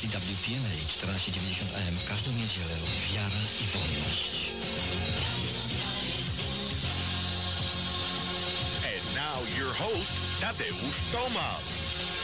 EWPNA 1490 AM w każdą niedzielę. Wiara i wolność. And now your host, Tadeusz Tomasz.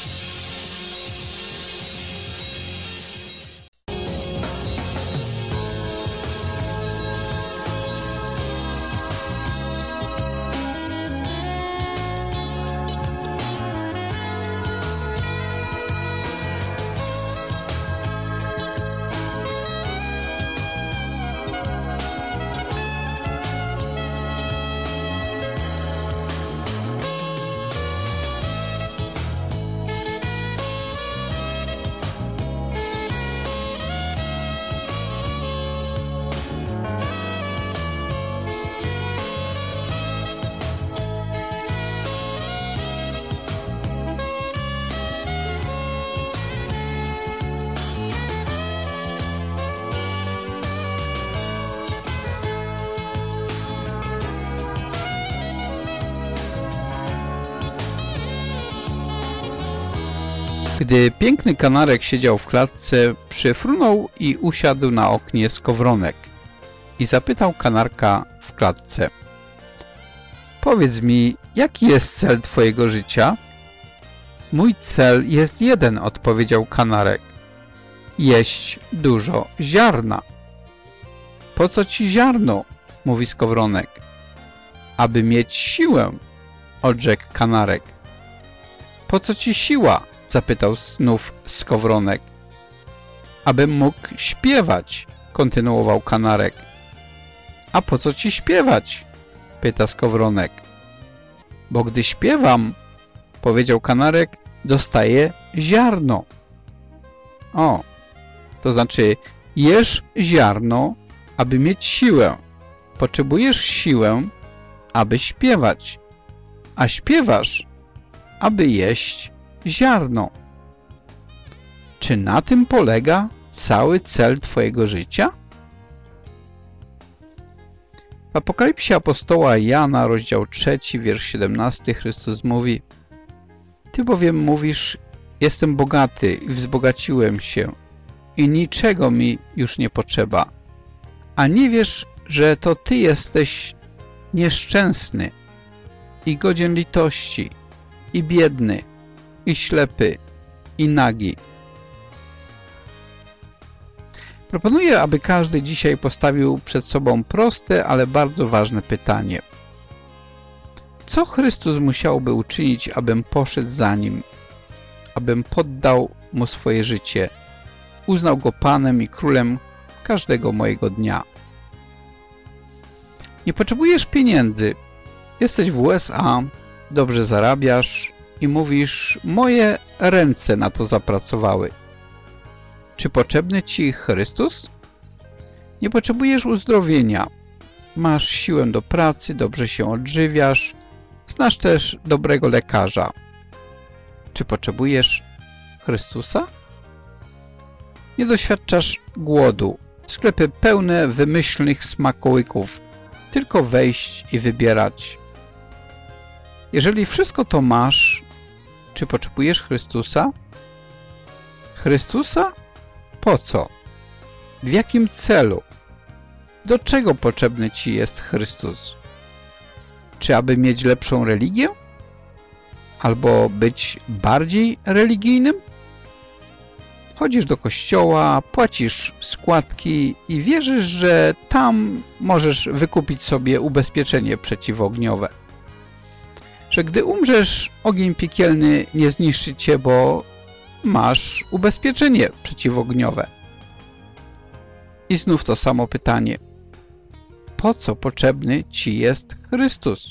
Gdy piękny kanarek siedział w klatce, przyfrunął i usiadł na oknie skowronek i zapytał kanarka w klatce: powiedz mi, jaki jest cel twojego życia? Mój cel jest jeden, odpowiedział kanarek. Jeść dużo ziarna. Po co ci ziarno? Mówi skowronek. Aby mieć siłę, odrzekł kanarek. Po co ci siła? Zapytał znów skowronek. Abym mógł śpiewać, kontynuował kanarek. A po co ci śpiewać? Pyta skowronek. Bo gdy śpiewam, powiedział kanarek, dostaję ziarno. O, to znaczy jesz ziarno, aby mieć siłę. Potrzebujesz siłę, aby śpiewać, a śpiewasz, aby jeść ziarno. Czy na tym polega cały cel twojego życia? W Apokalipsie apostoła Jana, rozdział 3, wiersz 17, Chrystus mówi: Ty bowiem mówisz, jestem bogaty i wzbogaciłem się i niczego mi już nie potrzeba, a nie wiesz, że to ty jesteś nieszczęsny i godzien litości i biedny i ślepy i nagi. Proponuję, aby każdy dzisiaj postawił przed sobą proste, ale bardzo ważne pytanie. Co Chrystus musiałby uczynić, abym poszedł za Nim, abym poddał Mu swoje życie, uznał Go Panem i Królem każdego mojego dnia? Nie potrzebujesz pieniędzy. Jesteś w USA, dobrze zarabiasz i mówisz, moje ręce na to zapracowały. Czy potrzebny ci Chrystus? Nie potrzebujesz uzdrowienia. Masz siłę do pracy, dobrze się odżywiasz, znasz też dobrego lekarza. Czy potrzebujesz Chrystusa? Nie doświadczasz głodu. Sklepy pełne wymyślnych smakołyków. Tylko wejść i wybierać. Jeżeli wszystko to masz, czy potrzebujesz Chrystusa? Chrystusa? Po co? W jakim celu? Do czego potrzebny ci jest Chrystus? Czy aby mieć lepszą religię? Albo być bardziej religijnym? Chodzisz do kościoła, płacisz składki i wierzysz, że tam możesz wykupić sobie ubezpieczenie przeciwogniowe. Że gdy umrzesz, ogień piekielny nie zniszczy cię, bo masz ubezpieczenie przeciwogniowe. I znów to samo pytanie. Po co potrzebny ci jest Chrystus?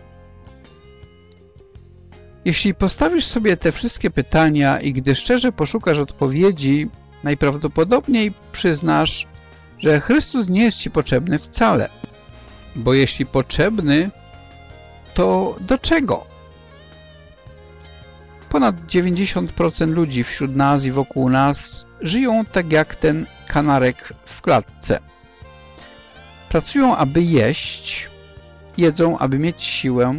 Jeśli postawisz sobie te wszystkie pytania i gdy szczerze poszukasz odpowiedzi, najprawdopodobniej przyznasz, że Chrystus nie jest ci potrzebny wcale. Bo jeśli potrzebny, to do czego? Ponad 90% ludzi wśród nas i wokół nas żyją tak jak ten kanarek w klatce. Pracują, aby jeść, jedzą, aby mieć siłę,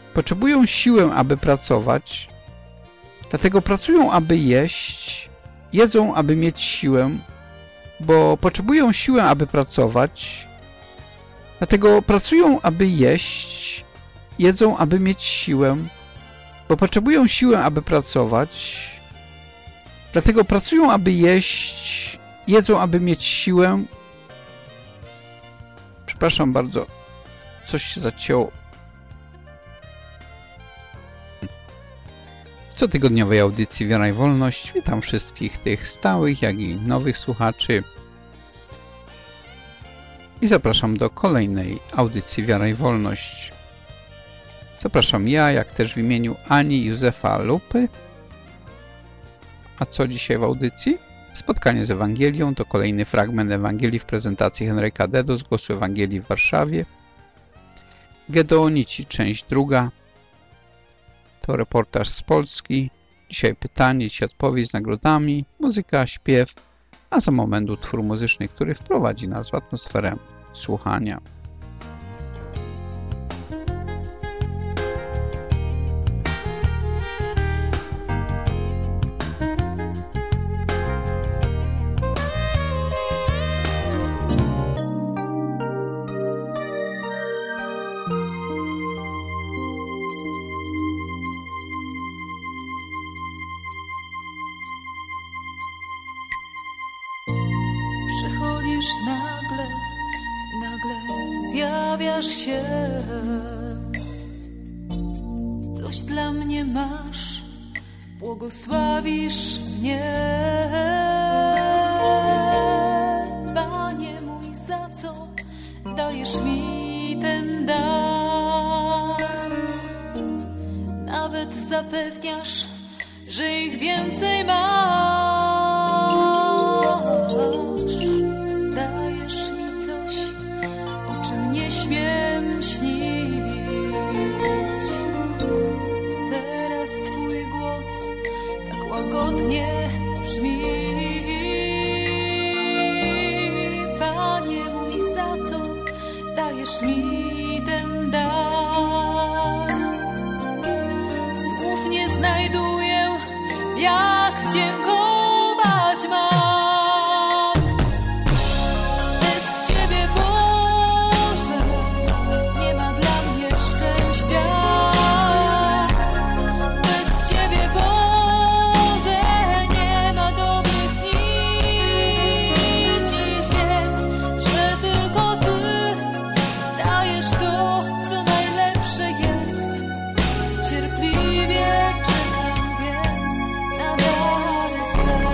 potrzebują siłę, aby pracować, dlatego pracują, aby jeść Jedzą, aby mieć siłę, bo potrzebują siły, aby pracować. Dlatego pracują, aby jeść. Jedzą, aby mieć siłę, bo potrzebują siły, aby pracować. Dlatego pracują, aby jeść. Jedzą, aby mieć siłę. Przepraszam bardzo. Coś się zacięło. W cotygodniowej audycji Wiara i Wolność witam wszystkich tych stałych, jak i nowych słuchaczy. I zapraszam do kolejnej audycji Wiara i Wolność. Zapraszam ja, jak też w imieniu Ani Józefa Lupy. A co dzisiaj w audycji? Spotkanie z Ewangelią to kolejny fragment Ewangelii w prezentacji Henryka Dedo z Głosu Ewangelii w Warszawie. Gedeonici, część 2. To reportaż z Polski. Dzisiaj pytanie, dzisiaj odpowiedź z nagrodami, muzyka, śpiew, a za moment utwór muzyczny, który wprowadzi nas w atmosferę słuchania. Zjawiasz się, coś dla mnie masz, błogosławisz mnie. Panie mój, za co dajesz mi ten dar? Nawet zapewniasz, że ich więcej masz. Dajesz mi coś, o czym nie śmiem śnić. Teraz Twój głos tak łagodnie brzmi. Panie mój, za co dajesz mi ten dar? Słów nie znajduję, jak dziękować mam. Bez Ciebie, Boże, nie ma dla mnie szczęścia. Bez Ciebie, Boże, nie ma dobrych dni. Dziś wiem, że tylko Ty dajesz to, co najlepsze jest. Cierpliwie czekam więc na dary Twe.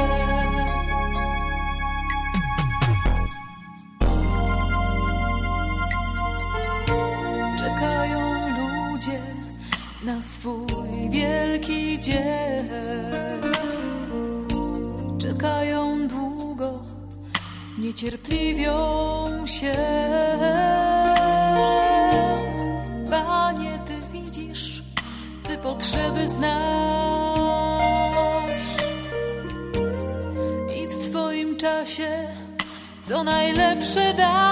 Czekają ludzie na swój wielki dzień. Czekają długo, niecierpliwią się. Panie, Ty widzisz, Ty potrzeby znasz i w swoim czasie co najlepsze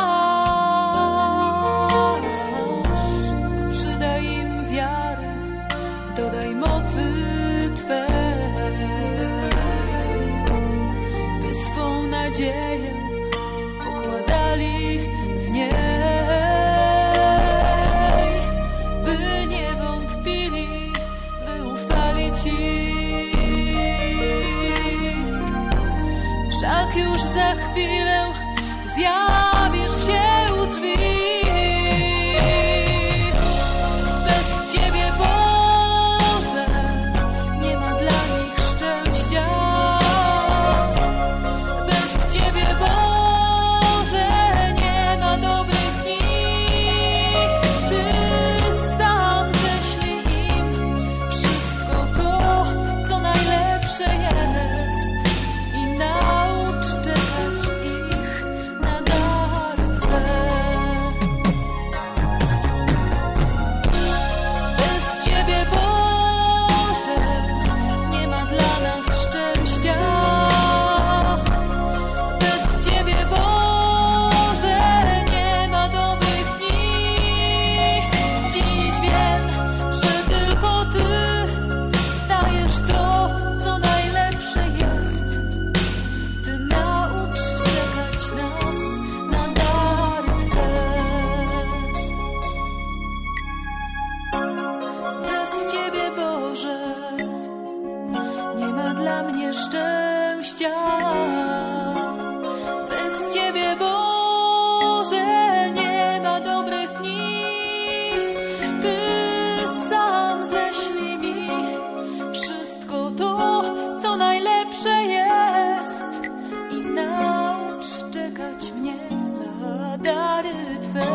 dasz. Przydaj im wiary, dodaj mocy Twej, by swą nadzieję pokładali w niej, by nie wątpili, by ufali Ci. Wszak już za chwilę zjawisz się u drzwi. Bez Ciebie, Boże, nie ma dla nich szczęścia. Bez Ciebie, Boże, nie ma dobrych dni. Ty sam ześlij im wszystko to, co najlepsze jest, i naucz czekać ich na dary Twe. Ciebie, Boże, nie ma dobrych dni. Ty sam ześlij mi wszystko to, co najlepsze jest i naucz czekać mnie na dary Twe.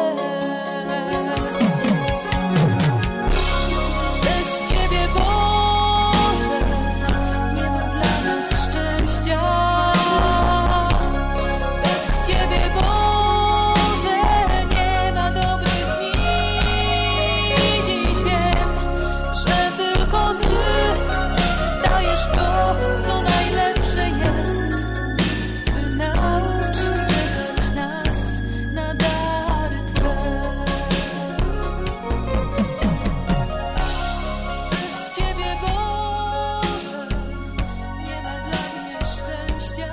Bez Ciebie, Boże, nie ma dla nas szczęścia. Bez Ciebie, Boże, nie ma dobrych dni. Dziś wiem, że tylko Ty dajesz to, co najlepsze jest. Ty naucz czekać nas na dary Twe. Bez Ciebie, Boże, nie ma dla mnie szczęścia.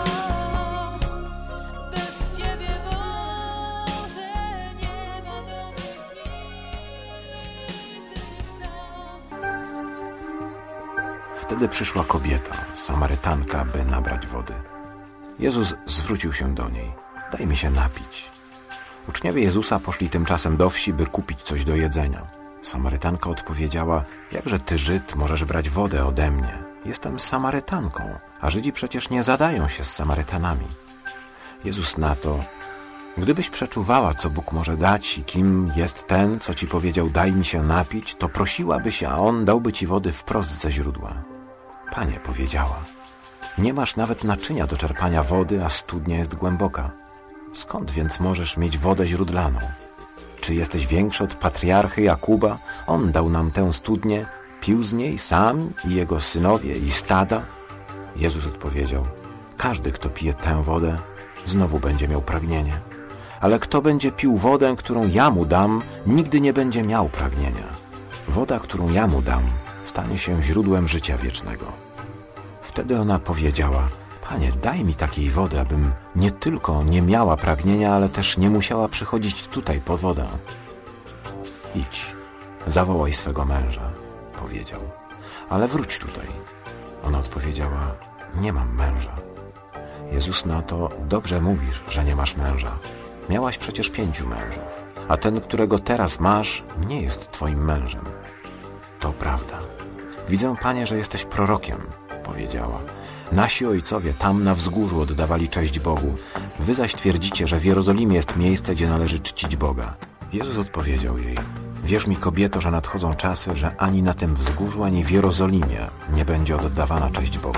Bez Ciebie, Boże, nie ma dobrych dni. Ty sam. Wtedy przyszła kobieta, Samarytanka, by nabrać wody. Jezus zwrócił się do niej. Daj mi się napić. Uczniowie Jezusa poszli tymczasem do wsi, by kupić coś do jedzenia. Samarytanka odpowiedziała: jakże ty, Żyd, możesz brać wodę ode mnie? Jestem Samarytanką, a Żydzi przecież nie zadają się z Samarytanami. Jezus na to: gdybyś przeczuwała, co Bóg może dać i kim jest ten, co ci powiedział: daj mi się napić, to prosiłabyś, a on dałby ci wody wprost ze źródła. Panie, powiedziała, nie masz nawet naczynia do czerpania wody, a studnia jest głęboka. Skąd więc możesz mieć wodę źródlaną? Czy jesteś większy od patriarchy Jakuba? On dał nam tę studnię, pił z niej sam i jego synowie i stada. Jezus odpowiedział: każdy, kto pije tę wodę, znowu będzie miał pragnienie. Ale kto będzie pił wodę, którą ja mu dam, nigdy nie będzie miał pragnienia. Woda, którą ja mu dam, stanie się źródłem życia wiecznego. Wtedy ona powiedziała: Panie, daj mi takiej wody, abym nie tylko nie miała pragnienia, ale też nie musiała przychodzić tutaj po wodę. Idź, zawołaj swego męża, powiedział, ale wróć tutaj. Ona odpowiedziała: nie mam męża. Jezus na to: dobrze mówisz, że nie masz męża. Miałaś przecież 5 mężów, a ten, którego teraz masz, nie jest twoim mężem. To prawda. Widzę, Panie, że jesteś prorokiem, powiedziała. Nasi ojcowie tam na wzgórzu oddawali cześć Bogu. Wy zaś twierdzicie, że w Jerozolimie jest miejsce, gdzie należy czcić Boga. Jezus odpowiedział jej: wierz mi, kobieto, że nadchodzą czasy, że ani na tym wzgórzu, ani w Jerozolimie nie będzie oddawana cześć Bogu.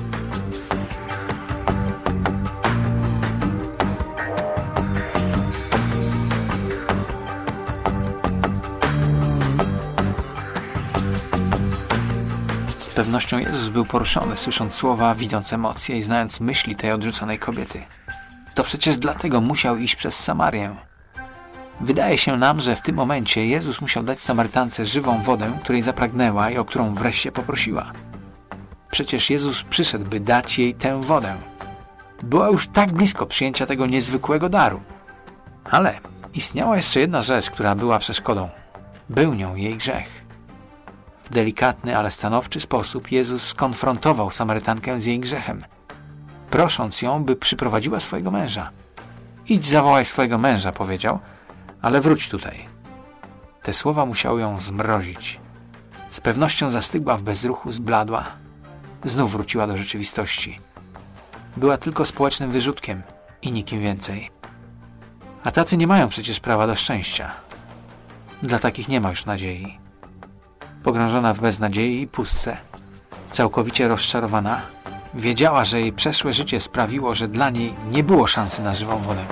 Z pewnością Jezus był poruszony, słysząc słowa, widząc emocje i znając myśli tej odrzuconej kobiety. To przecież dlatego musiał iść przez Samarię. Wydaje się nam, że w tym momencie Jezus musiał dać Samarytance żywą wodę, której zapragnęła i o którą wreszcie poprosiła. Przecież Jezus przyszedł, by dać jej tę wodę. Była już tak blisko przyjęcia tego niezwykłego daru. Ale istniała jeszcze jedna rzecz, która była przeszkodą. Był nią jej grzech. W delikatny, ale stanowczy sposób Jezus skonfrontował Samarytankę z jej grzechem, prosząc ją, by przyprowadziła swojego męża. Idź, zawołaj swojego męża, powiedział, ale wróć tutaj. Te słowa musiały ją zmrozić. Z pewnością zastygła w bezruchu, zbladła. Znów wróciła do rzeczywistości. Była tylko społecznym wyrzutkiem i nikim więcej. A tacy nie mają przecież prawa do szczęścia. Dla takich nie ma już nadziei. Pogrążona w beznadziei i pustce, całkowicie rozczarowana, wiedziała, że jej przeszłe życie sprawiło, że dla niej nie było szansy na żywą wodę.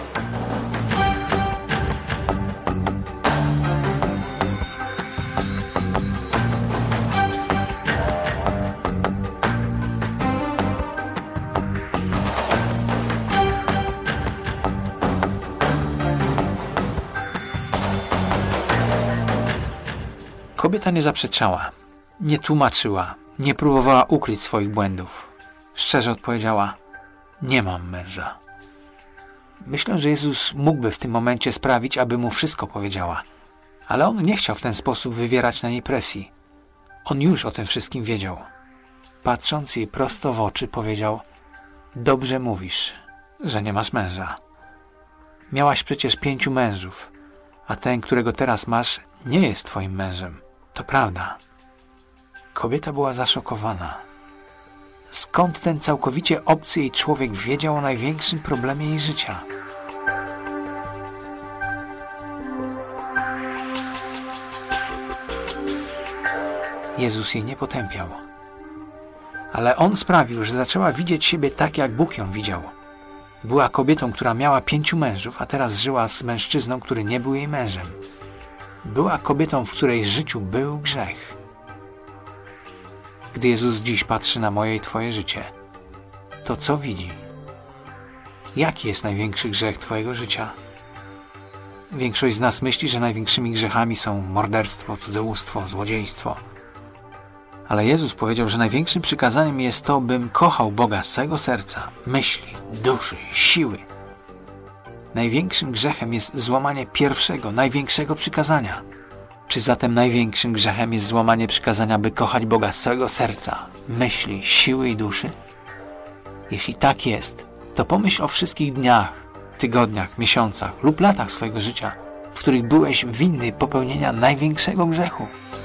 Kobieta nie zaprzeczała, nie tłumaczyła, nie próbowała ukryć swoich błędów. Szczerze odpowiedziała: nie mam męża. Myślę, że Jezus mógłby w tym momencie sprawić, aby mu wszystko powiedziała. Ale on nie chciał w ten sposób wywierać na niej presji. On już o tym wszystkim wiedział. Patrząc jej prosto w oczy, powiedział: dobrze mówisz, że nie masz męża. Miałaś przecież 5 mężów, a ten, którego teraz masz, nie jest twoim mężem. To prawda. Kobieta była zaszokowana. Skąd ten całkowicie obcy jej człowiek wiedział o największym problemie jej życia? Jezus jej nie potępiał. Ale On sprawił, że zaczęła widzieć siebie tak, jak Bóg ją widział. Była kobietą, która miała 5 mężów, a teraz żyła z mężczyzną, który nie był jej mężem. Była kobietą, w której życiu był grzech. Gdy Jezus dziś patrzy na moje i twoje życie, to co widzi? Jaki jest największy grzech twojego życia? Większość z nas myśli, że największymi grzechami są morderstwo, cudzołóstwo, złodziejstwo. Ale Jezus powiedział, że największym przykazaniem jest to, bym kochał Boga z całego serca, myśli, duszy, siły. Największym grzechem jest złamanie pierwszego, największego przykazania. Czy zatem największym grzechem jest złamanie przykazania, by kochać Boga z całego serca, myśli, siły i duszy? Jeśli tak jest, to pomyśl o wszystkich dniach, tygodniach, miesiącach lub latach swojego życia, w których byłeś winny popełnienia największego grzechu.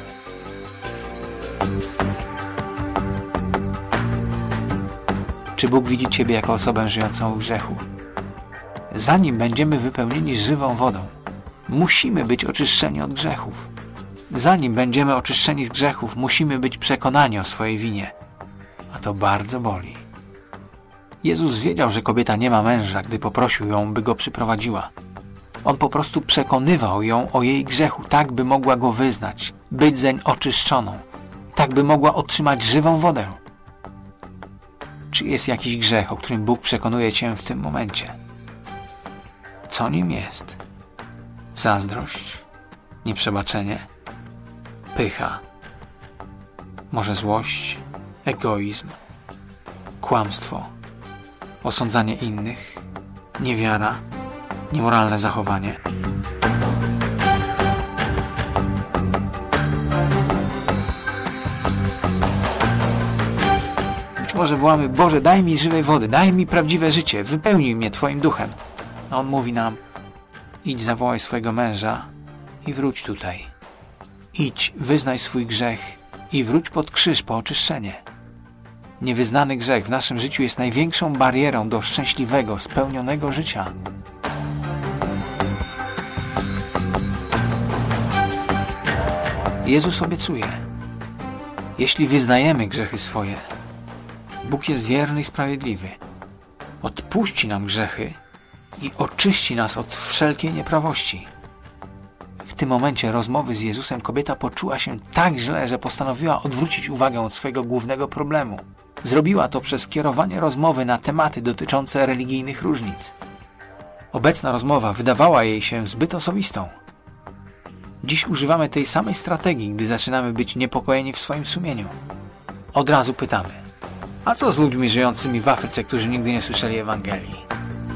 Czy Bóg widzi ciebie jako osobę żyjącą w grzechu? Zanim będziemy wypełnieni żywą wodą, musimy być oczyszczeni od grzechów. Zanim będziemy oczyszczeni z grzechów, musimy być przekonani o swojej winie. A to bardzo boli. Jezus wiedział, że kobieta nie ma męża, gdy poprosił ją, by go przyprowadziła. On po prostu przekonywał ją o jej grzechu, tak by mogła go wyznać, być zeń oczyszczoną, tak by mogła otrzymać żywą wodę. Czy jest jakiś grzech, o którym Bóg przekonuje cię w tym momencie? Co nim jest? Zazdrość? Nieprzebaczenie? Pycha? Może złość? Egoizm? Kłamstwo? Osądzanie innych? Niewiara? Niemoralne zachowanie? Być może wołamy: Boże, daj mi żywej wody, daj mi prawdziwe życie, wypełnij mnie Twoim duchem. A On mówi nam: idź, zawołaj swojego męża i wróć tutaj. Idź, wyznaj swój grzech i wróć pod krzyż po oczyszczenie. Niewyznany grzech w naszym życiu jest największą barierą do szczęśliwego, spełnionego życia. Jezus obiecuje: jeśli wyznajemy grzechy swoje, Bóg jest wierny i sprawiedliwy. Odpuści nam grzechy i oczyści nas od wszelkiej nieprawości. W tym momencie rozmowy z Jezusem kobieta poczuła się tak źle, że postanowiła odwrócić uwagę od swojego głównego problemu. Zrobiła to przez kierowanie rozmowy na tematy dotyczące religijnych różnic. Obecna rozmowa wydawała jej się zbyt osobistą. Dziś używamy tej samej strategii, gdy zaczynamy być niepokojeni w swoim sumieniu. Od razu pytamy: a co z ludźmi żyjącymi w Afryce, którzy nigdy nie słyszeli Ewangelii?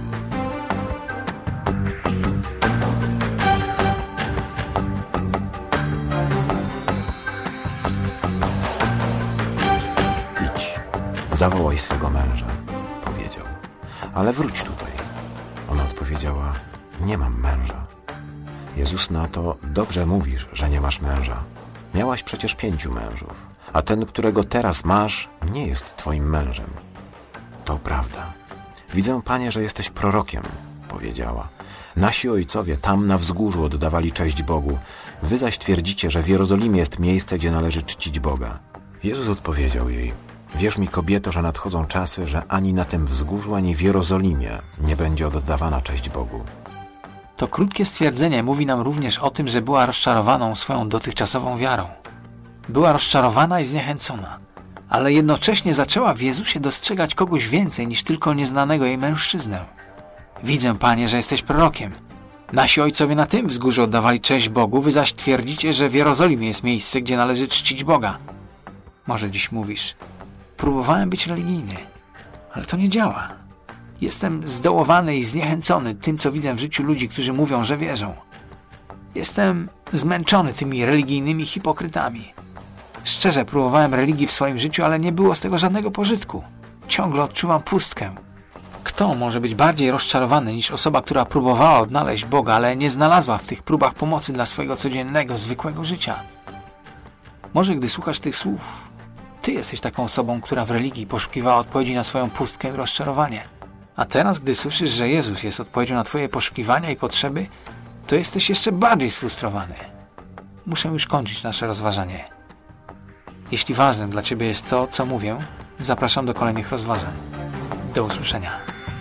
Zawołaj swego męża, powiedział. Ale wróć tutaj. Ona odpowiedziała: nie mam męża. Jezus na to: dobrze mówisz, że nie masz męża. Miałaś przecież 5 mężów, a ten, którego teraz masz, nie jest twoim mężem. To prawda. Widzę, Panie, że jesteś prorokiem, powiedziała. Nasi ojcowie tam na wzgórzu oddawali cześć Bogu. Wy zaś twierdzicie, że w Jerozolimie jest miejsce, gdzie należy czcić Boga. Jezus odpowiedział jej: wierz mi, kobieto, że nadchodzą czasy, że ani na tym wzgórzu, ani w Jerozolimie nie będzie oddawana cześć Bogu. To krótkie stwierdzenie mówi nam również o tym, że była rozczarowaną swoją dotychczasową wiarą. Była rozczarowana i zniechęcona, ale jednocześnie zaczęła w Jezusie dostrzegać kogoś więcej niż tylko nieznanego jej mężczyznę. Widzę, Panie, że jesteś prorokiem. Nasi ojcowie na tym wzgórzu oddawali cześć Bogu, wy zaś twierdzicie, że w Jerozolimie jest miejsce, gdzie należy czcić Boga. Może dziś mówisz: próbowałem być religijny, ale to nie działa. Jestem zdołowany i zniechęcony tym, co widzę w życiu ludzi, którzy mówią, że wierzą. Jestem zmęczony tymi religijnymi hipokrytami. Szczerze, próbowałem religii w swoim życiu, ale nie było z tego żadnego pożytku. Ciągle odczuwam pustkę. Kto może być bardziej rozczarowany niż osoba, która próbowała odnaleźć Boga, ale nie znalazła w tych próbach pomocy dla swojego codziennego, zwykłego życia? Może gdy słuchasz tych słów, ty jesteś taką osobą, która w religii poszukiwała odpowiedzi na swoją pustkę i rozczarowanie. A teraz, gdy słyszysz, że Jezus jest odpowiedzią na twoje poszukiwania i potrzeby, to jesteś jeszcze bardziej sfrustrowany. Muszę już kończyć nasze rozważanie. Jeśli ważnym dla ciebie jest to, co mówię, zapraszam do kolejnych rozważań. Do usłyszenia.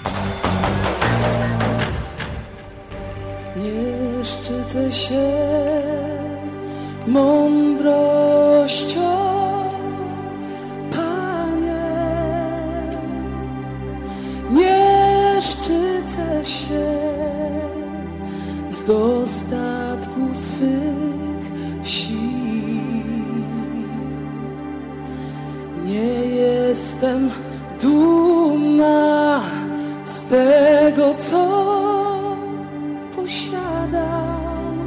Nie szczycę się mądrością, Panie. Nie szczycę się z dostatku swych sił. Nie jestem dumna z tego, co posiadam,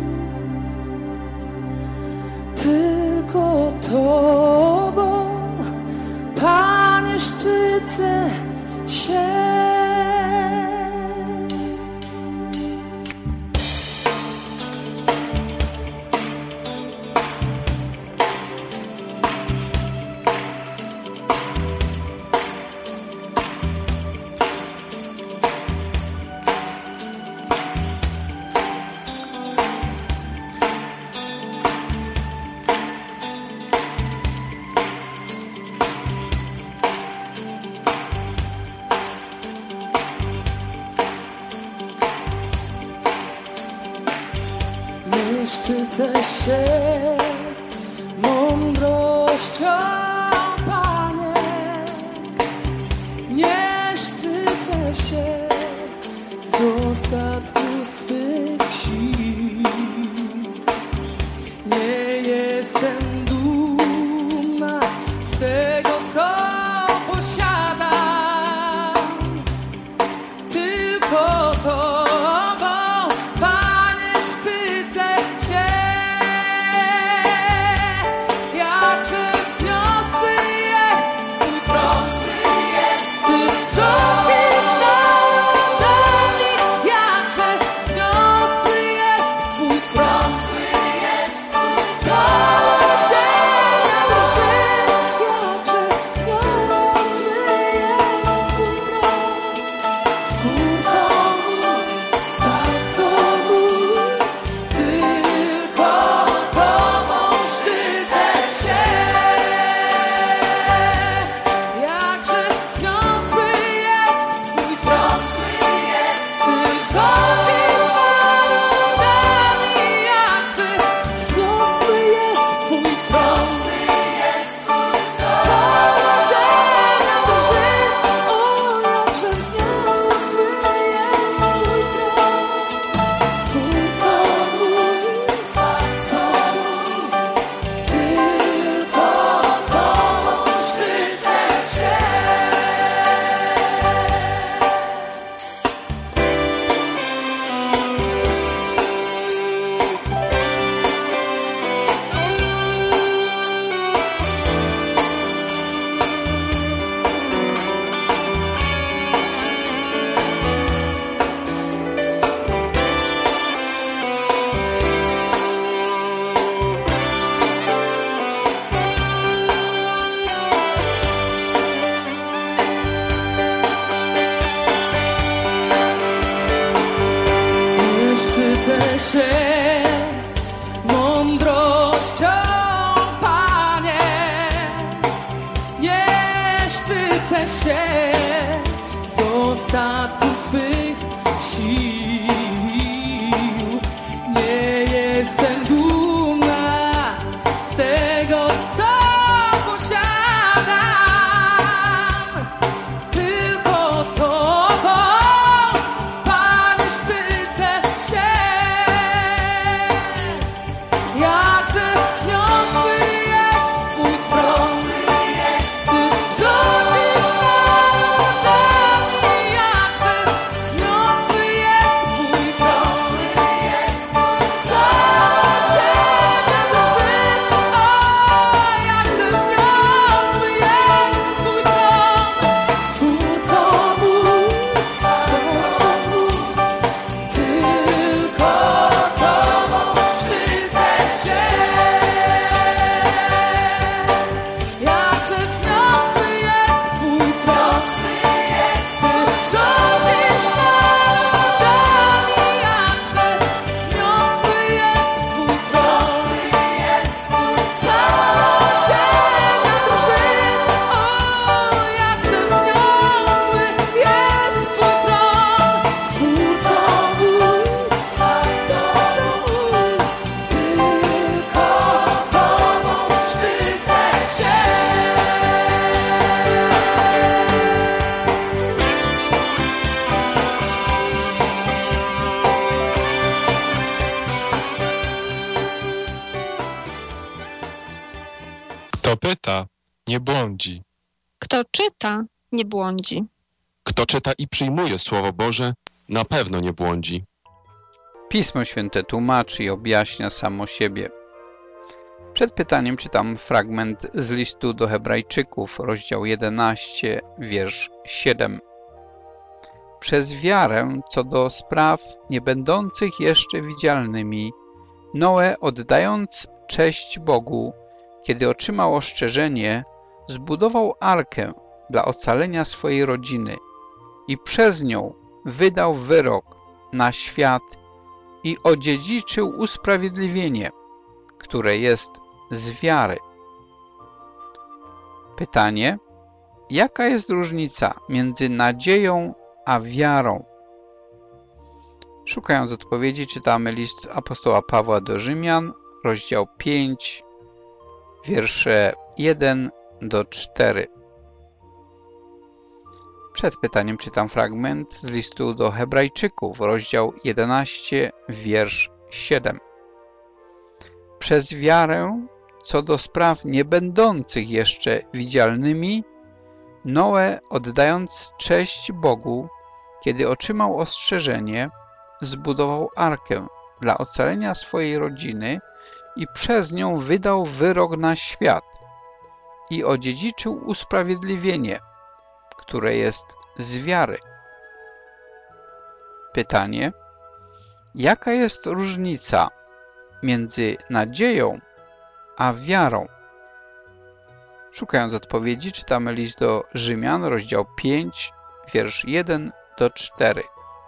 tylko Tobą, Panie, szczycę się. Nie szczycę się mądrością, Panie. Nie szczycę się z dostatku swych sił. Nie jestem dumna z tego, co posiadam, tylko Tobą, Panie, szczycę się. Jakże wzniosły jest Twój wzrost, Ty rządzisz narodami. Jakże wzniosły jest Twój tron, cała ziemia drży. Jakże wzniosły jest Twój tron, Stwórco mój, Zbawco mój, tylko Tobą szczycę się. Jakże wzniosły jest Twój tron, Ty rządzisz narodami. Jakże wzniosły jest Twój tron, cała ziemia drży. O, jakże wzniosły jest Twój tron, Stwórco mój, Zbawco mój, tylko Tobą szczycę się. Nie szczycę się mądrością, Panie. Nie szczycę się z dostatku swych sił. Nie jestem dumna z tego, co posiadam, tylko Tobą, Panie, szczycę się. Jakże wzniosły jest Twój tron, Ty rządzisz narodami. pyta, nie błądzi. Kto czyta, nie błądzi. Kto czyta i przyjmuje Słowo Boże, na pewno nie błądzi. Pismo Święte tłumaczy i objaśnia samo siebie. Przed pytaniem czytam fragment z listu do Hebrajczyków, rozdział 11, wiersz 7. Przez wiarę co do spraw nie będących jeszcze widzialnymi, Noe, oddając cześć Bogu, kiedy otrzymał ostrzeżenie, zbudował arkę dla ocalenia swojej rodziny i przez nią wydał wyrok na świat i odziedziczył usprawiedliwienie, które jest z wiary. Pytanie: jaka jest różnica między nadzieją a wiarą? Szukając odpowiedzi, czytamy list apostoła Pawła do Rzymian, rozdział 5, wiersze 1 do 4. Przed pytaniem czytam fragment z listu do Hebrajczyków, rozdział 11, wiersz 7. Przez wiarę co do spraw nie będących jeszcze widzialnymi, Noe, oddając cześć Bogu, kiedy otrzymał ostrzeżenie, zbudował arkę dla ocalenia swojej rodziny i przez nią wydał wyrok na świat i odziedziczył usprawiedliwienie, które jest z wiary. Pytanie: jaka jest różnica między nadzieją a wiarą? Szukając odpowiedzi, czytamy list do Rzymian, rozdział 5, wiersz 1 do 4.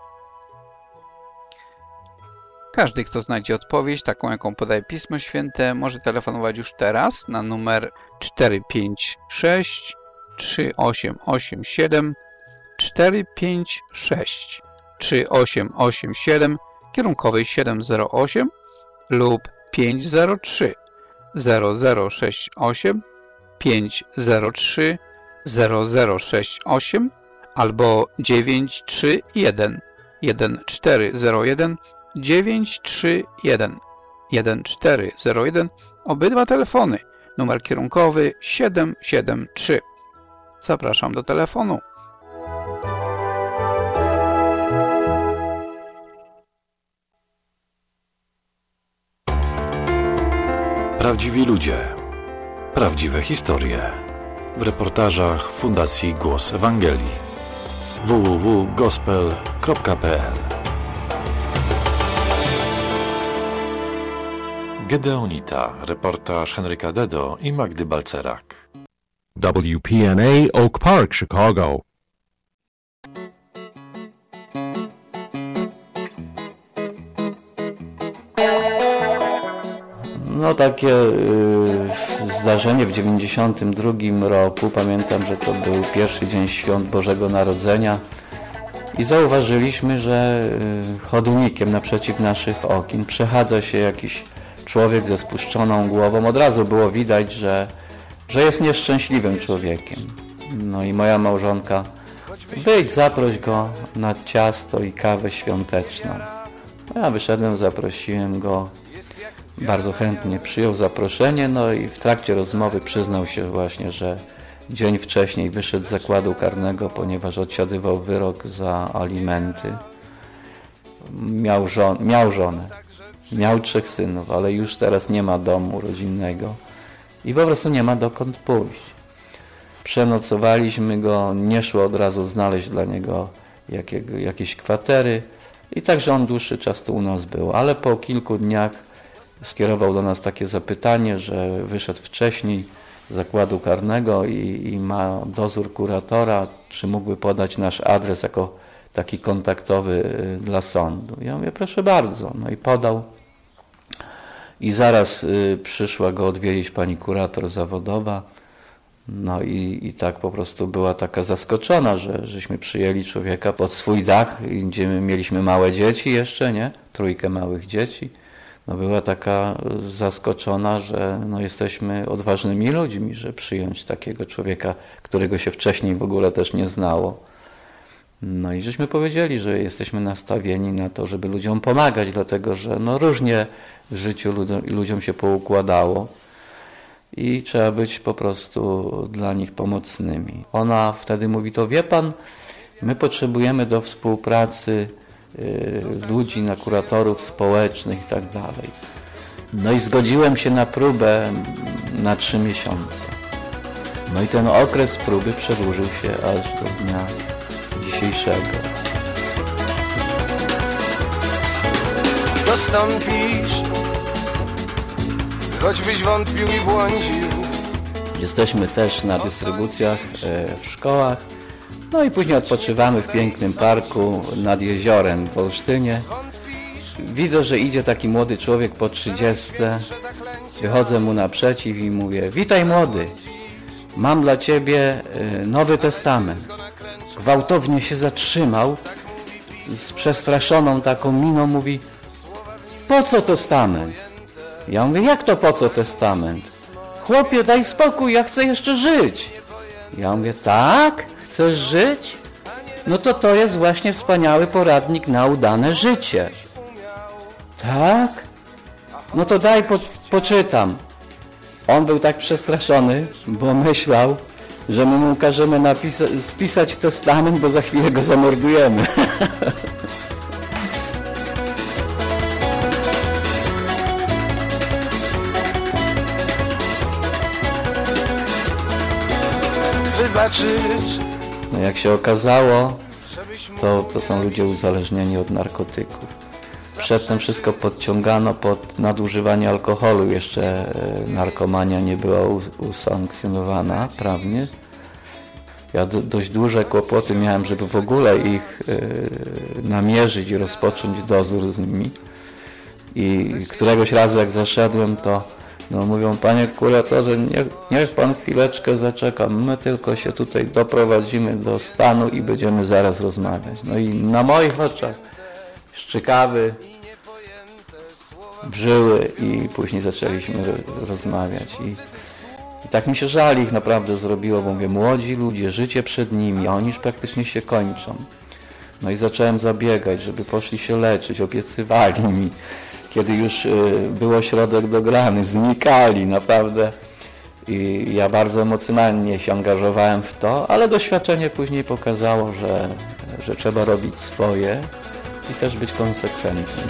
Każdy, kto znajdzie odpowiedź, taką jaką podaje Pismo Święte, może telefonować już teraz na numer 456 3887 456 3887 kierunkowej 708 lub 503 0068 503 0068 albo 931 1401 931 1401. Obydwa telefony. Numer kierunkowy 773. Zapraszam do telefonu. Prawdziwi ludzie. Prawdziwe historie. W reportażach Fundacji Głos Ewangelii. www.gospel.pl. Gedeonita. Reportaż Henryka Dedo i Magdy Balcerak. WPNA Oak Park, Chicago. No takie zdarzenie w 92 roku, pamiętam, że to był pierwszy dzień świąt Bożego Narodzenia i zauważyliśmy, że chodnikiem naprzeciw naszych okien przechadza się jakiś człowiek ze spuszczoną głową. Od razu było widać, że jest nieszczęśliwym człowiekiem. No i moja małżonka: wyjdź, zaproś go na ciasto i kawę świąteczną. Ja wyszedłem, zaprosiłem go. Bardzo chętnie przyjął zaproszenie, no i w trakcie rozmowy przyznał się właśnie, że dzień wcześniej wyszedł z zakładu karnego, ponieważ odsiadywał wyrok za alimenty. Miał żonę, miał 3 synów, ale już teraz nie ma domu rodzinnego i po prostu nie ma dokąd pójść. Przenocowaliśmy go, nie szło od razu znaleźć dla niego jakiejś kwatery i także on dłuższy czas tu u nas był, ale po kilku dniach skierował do nas takie zapytanie, że wyszedł wcześniej z zakładu karnego i ma dozór kuratora, czy mógłby podać nasz adres jako taki kontaktowy dla sądu. Ja mówię: proszę bardzo. No i podał. I zaraz przyszła go odwiedzić pani kurator zawodowa. No i tak po prostu była taka zaskoczona, żeśmy przyjęli człowieka pod swój dach, gdzie mieliśmy małe dzieci jeszcze, nie? 3 małych dzieci. No była taka zaskoczona, że no jesteśmy odważnymi ludźmi, że przyjąć takiego człowieka, którego się wcześniej w ogóle też nie znało. No i żeśmy powiedzieli, że jesteśmy nastawieni na to, żeby ludziom pomagać, dlatego że no różnie w życiu ludziom się poukładało. i trzeba być po prostu dla nich pomocnymi. Ona wtedy mówi, to wie pan, my potrzebujemy do współpracy ludzi, na kuratorów społecznych i tak dalej. No i zgodziłem się na próbę na 3 miesiące. No i ten okres próby przedłużył się aż do dnia dzisiejszego. Dostąpisz, choćbyś wątpił i błądził. Jesteśmy też na dystrybucjach w szkołach. No i później odpoczywamy w pięknym parku nad jeziorem w Olsztynie. Widzę, że idzie taki młody człowiek po 30. Wychodzę mu naprzeciw i mówię, witaj młody, mam dla ciebie Nowy Testament. Gwałtownie się zatrzymał, z przestraszoną taką miną mówi, po co testament? Ja mówię, jak to po co testament? Chłopie, daj spokój, ja chcę jeszcze żyć. Ja mówię, tak? Chcesz żyć? No to jest właśnie wspaniały poradnik na udane życie. Tak? No to daj, poczytam. On był tak przestraszony, bo myślał, że my mu każemy spisać testament, bo za chwilę go zamordujemy. Wybaczysz. No jak się okazało, to są ludzie uzależnieni od narkotyków. Przedtem wszystko podciągano pod nadużywanie alkoholu. Jeszcze narkomania nie była usankcjonowana prawnie. Ja dość duże kłopoty miałem, żeby w ogóle ich namierzyć i rozpocząć dozór z nimi. I któregoś razu jak zaszedłem, to mówią, panie kuratorze, niech pan chwileczkę zaczeka, my tylko się tutaj doprowadzimy do stanu i będziemy zaraz rozmawiać. No i na moich oczach szczekawy brzyły i później zaczęliśmy rozmawiać. I tak mi się żal ich naprawdę zrobiło, bo mówię, młodzi ludzie, życie przed nimi, a oni już praktycznie się kończą. No i zacząłem zabiegać, żeby poszli się leczyć, obiecywali mi. Kiedy już był ośrodek dograny, znikali naprawdę i ja bardzo emocjonalnie się angażowałem w to, ale doświadczenie później pokazało, że trzeba robić swoje i też być konsekwentnym.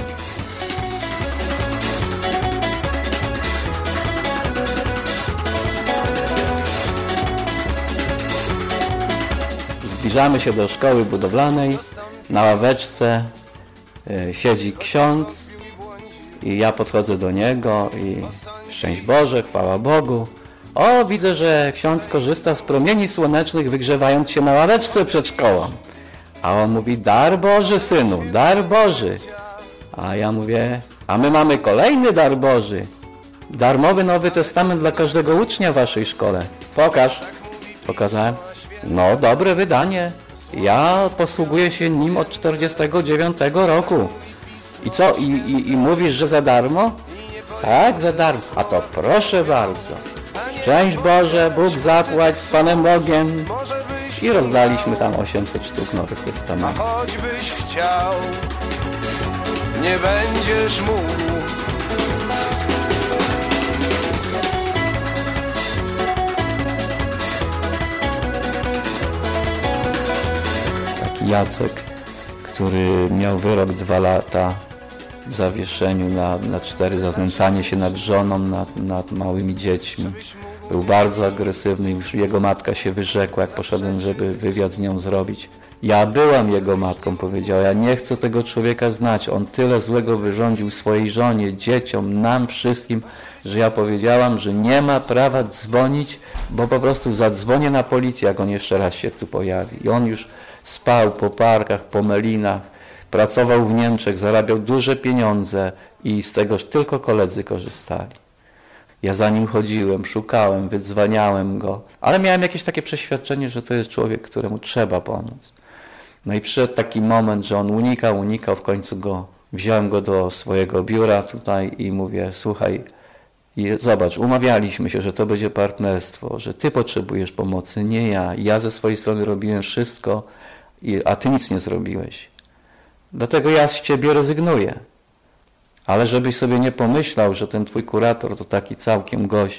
Zbliżamy się do szkoły budowlanej, na ławeczce siedzi ksiądz i ja podchodzę do niego i szczęść Boże, chwała Bogu. O, widzę, że ksiądz korzysta z promieni słonecznych, wygrzewając się na ławeczce przed szkołą. A on mówi, dar Boży, synu, dar Boży. A ja mówię, a my mamy kolejny dar Boży. Darmowy Nowy Testament dla każdego ucznia w waszej szkole. Pokaż. Pokazałem. No, dobre wydanie. Ja posługuję się nim od 49 roku. I co? I mówisz, że za darmo? Tak, za darmo. A to proszę bardzo. Szczęść Boże, Bóg zapłać z Panem Bogiem. I rozdaliśmy tam 800 sztuk Nowych Testamentów. A choćbyś chciał, nie będziesz mógł. Taki Jacek, który miał wyrok 2 lata w zawieszeniu na 4 za znęcanie się nad żoną, nad małymi dziećmi. Był bardzo agresywny, już jego matka się wyrzekła, jak poszedłem, żeby wywiad z nią zrobić. Ja byłam jego matką, powiedziała, ja nie chcę tego człowieka znać, on tyle złego wyrządził swojej żonie, dzieciom, nam wszystkim, że ja powiedziałam, że nie ma prawa dzwonić, bo po prostu zadzwonię na policję, jak on jeszcze raz się tu pojawi. I on już spał po parkach, po melinach, pracował w Niemczech, zarabiał duże pieniądze i z tego tylko koledzy korzystali. Ja za nim chodziłem, szukałem, wydzwaniałem go, ale miałem jakieś takie przeświadczenie, że to jest człowiek, któremu trzeba pomóc. No i przyszedł taki moment, że on unikał, w końcu wziąłem go do swojego biura tutaj i mówię, słuchaj, zobacz, umawialiśmy się, że to będzie partnerstwo, że ty potrzebujesz pomocy, nie ja. Ja ze swojej strony robiłem wszystko, a ty nic nie zrobiłeś. Dlatego ja z ciebie rezygnuję. Ale żebyś sobie nie pomyślał, że ten twój kurator to taki całkiem gość,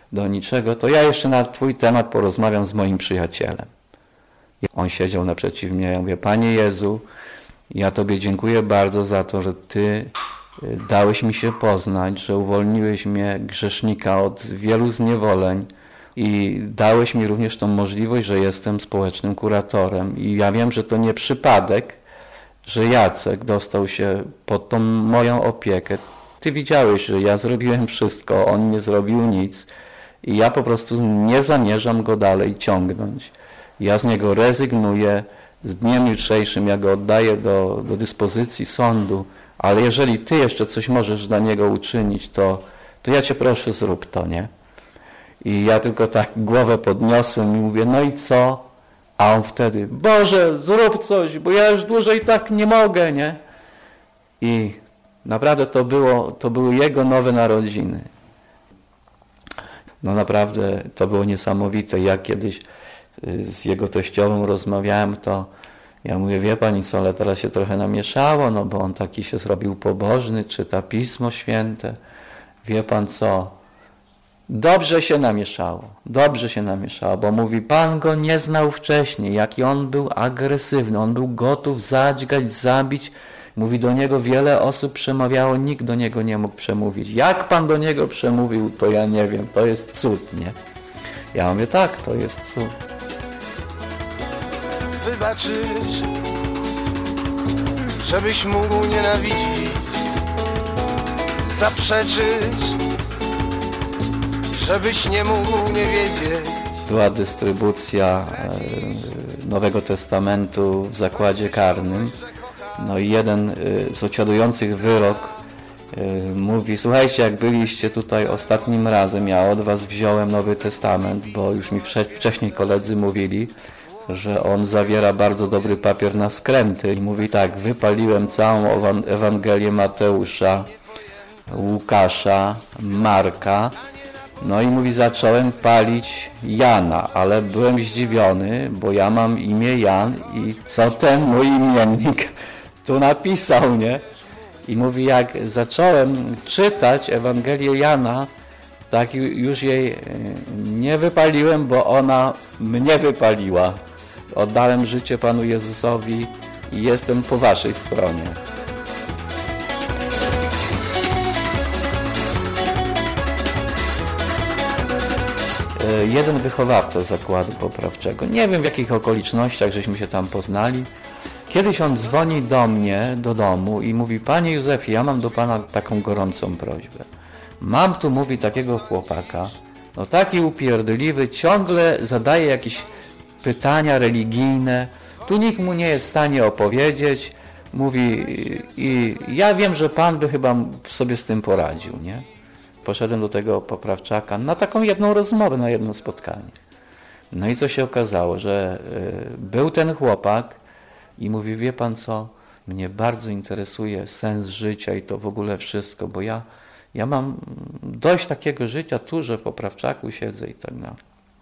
do niczego, to ja jeszcze na twój temat porozmawiam z moim przyjacielem. On siedział naprzeciw mnie, ja mówię, Panie Jezu, ja Tobie dziękuję bardzo za to, że Ty dałeś mi się poznać, że uwolniłeś mnie, grzesznika, od wielu zniewoleń i dałeś mi również tą możliwość, że jestem społecznym kuratorem. I ja wiem, że to nie przypadek, że Jacek dostał się pod tą moją opiekę. Ty widziałeś, że ja zrobiłem wszystko, on nie zrobił nic i ja po prostu nie zamierzam go dalej ciągnąć. Ja z niego rezygnuję, z dniem jutrzejszym ja go oddaję do dyspozycji sądu, ale jeżeli Ty jeszcze coś możesz dla niego uczynić, to ja Cię proszę, zrób to, nie? I ja tylko tak głowę podniosłem i mówię, no i co? A on wtedy, Boże, zrób coś, bo ja już dłużej tak nie mogę, nie? I naprawdę to były jego nowe narodziny. No naprawdę to było niesamowite. Ja kiedyś z jego teściową rozmawiałem, to ja mówię, wie Pani co, ale teraz się trochę namieszało, no bo on taki się zrobił pobożny, czyta Pismo Święte. Wie Pan co, dobrze się namieszało, bo mówi, Pan go nie znał wcześniej, jaki on był agresywny, on był gotów zadźgać, zabić. Mówi, do niego wiele osób przemawiało, nikt do niego nie mógł przemówić. Jak Pan do niego przemówił, to ja nie wiem, to jest cud, nie? Ja mówię, tak, to jest cud. Wybaczysz, żebyś mógł nienawidzić, zaprzeczysz, żebyś nie mógł nie wiedzieć. Była dystrybucja Nowego Testamentu w zakładzie karnym. No i jeden z ociadujących wyrok mówi, słuchajcie, jak byliście tutaj ostatnim razem, ja od was wziąłem Nowy Testament, bo już mi wcześniej koledzy mówili, że on zawiera bardzo dobry papier na skręty. I mówi tak, wypaliłem całą Ewangelię Mateusza, Łukasza, Marka, no i mówi, zacząłem palić Jana, ale byłem zdziwiony, bo ja mam imię Jan i co ten mój imiennik tu napisał, nie? I mówi, jak zacząłem czytać Ewangelię Jana, tak już jej nie wypaliłem, bo ona mnie wypaliła. Oddałem życie Panu Jezusowi i jestem po waszej stronie. Jeden wychowawca zakładu poprawczego, nie wiem w jakich okolicznościach żeśmy się tam poznali, kiedyś on dzwoni do mnie, do domu i mówi, Panie Józefie, ja mam do Pana taką gorącą prośbę. Mam tu, mówi, takiego chłopaka, no taki upierdliwy, ciągle zadaje jakieś pytania religijne, tu nikt mu nie jest w stanie opowiedzieć, mówi, i ja wiem, że Pan by chyba sobie z tym poradził, nie? Poszedłem do tego poprawczaka na taką jedną rozmowę, na jedno spotkanie. No i co się okazało, że był ten chłopak i mówi, wie Pan co, mnie bardzo interesuje sens życia i to w ogóle wszystko, bo ja mam dość takiego życia tu, że w poprawczaku siedzę i tak dalej.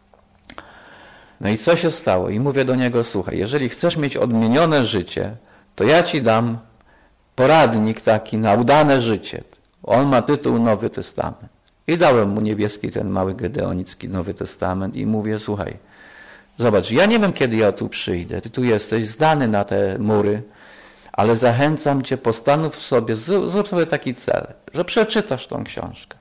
No i co się stało? I mówię do niego, słuchaj, jeżeli chcesz mieć odmienione życie, to ja ci dam poradnik taki na udane życie. On ma tytuł Nowy Testament. I dałem mu niebieski, ten mały gedeonicki Nowy Testament i mówię, słuchaj, zobacz, ja nie wiem, kiedy ja tu przyjdę, ty tu jesteś zdany na te mury, ale zachęcam cię, postanów sobie, zrób sobie taki cel, że przeczytasz tą książkę.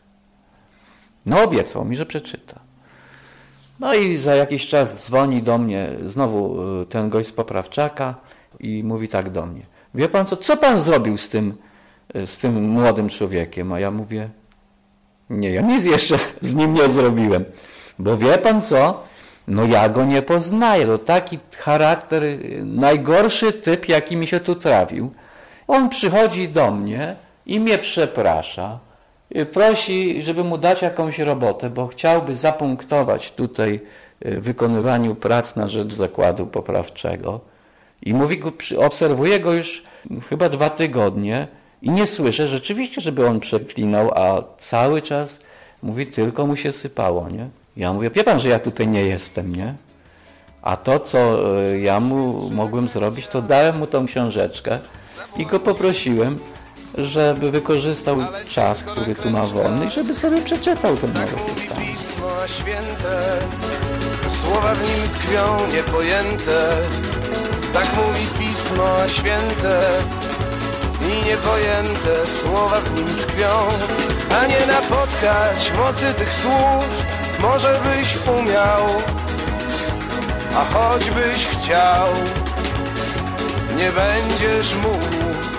No obiecał mi, że przeczyta. No i za jakiś czas dzwoni do mnie znowu ten gość z poprawczaka i mówi tak do mnie, wie Pan co Pan zrobił z tym młodym człowiekiem? A ja mówię, nie, ja nic jeszcze z nim nie zrobiłem, bo wie Pan co, no ja go nie poznaję, to taki charakter, najgorszy typ, jaki mi się tu trafił. On przychodzi do mnie i mnie przeprasza, prosi, żeby mu dać jakąś robotę, bo chciałby zapunktować tutaj w wykonywaniu prac na rzecz zakładu poprawczego. I mówi, obserwuję go już chyba 2 tygodnie i nie słyszę rzeczywiście, żeby on przeklinał, a cały czas, mówi, tylko mu się sypało, nie? Ja mówię, wie Pan, że ja tutaj nie jestem, nie? A to, co ja mu mogłem zrobić, to dałem mu tą książeczkę i go poprosiłem, żeby wykorzystał czas, który tu ma wolny i żeby sobie przeczytał ten Nowy Testament. a święte, słowa w nim tkwią niepojęte. Tak mówi Pismo, a święte i niepojęte słowa w nim tkwią. A nie napotkać mocy tych słów może byś umiał, a choćbyś chciał, nie będziesz mógł.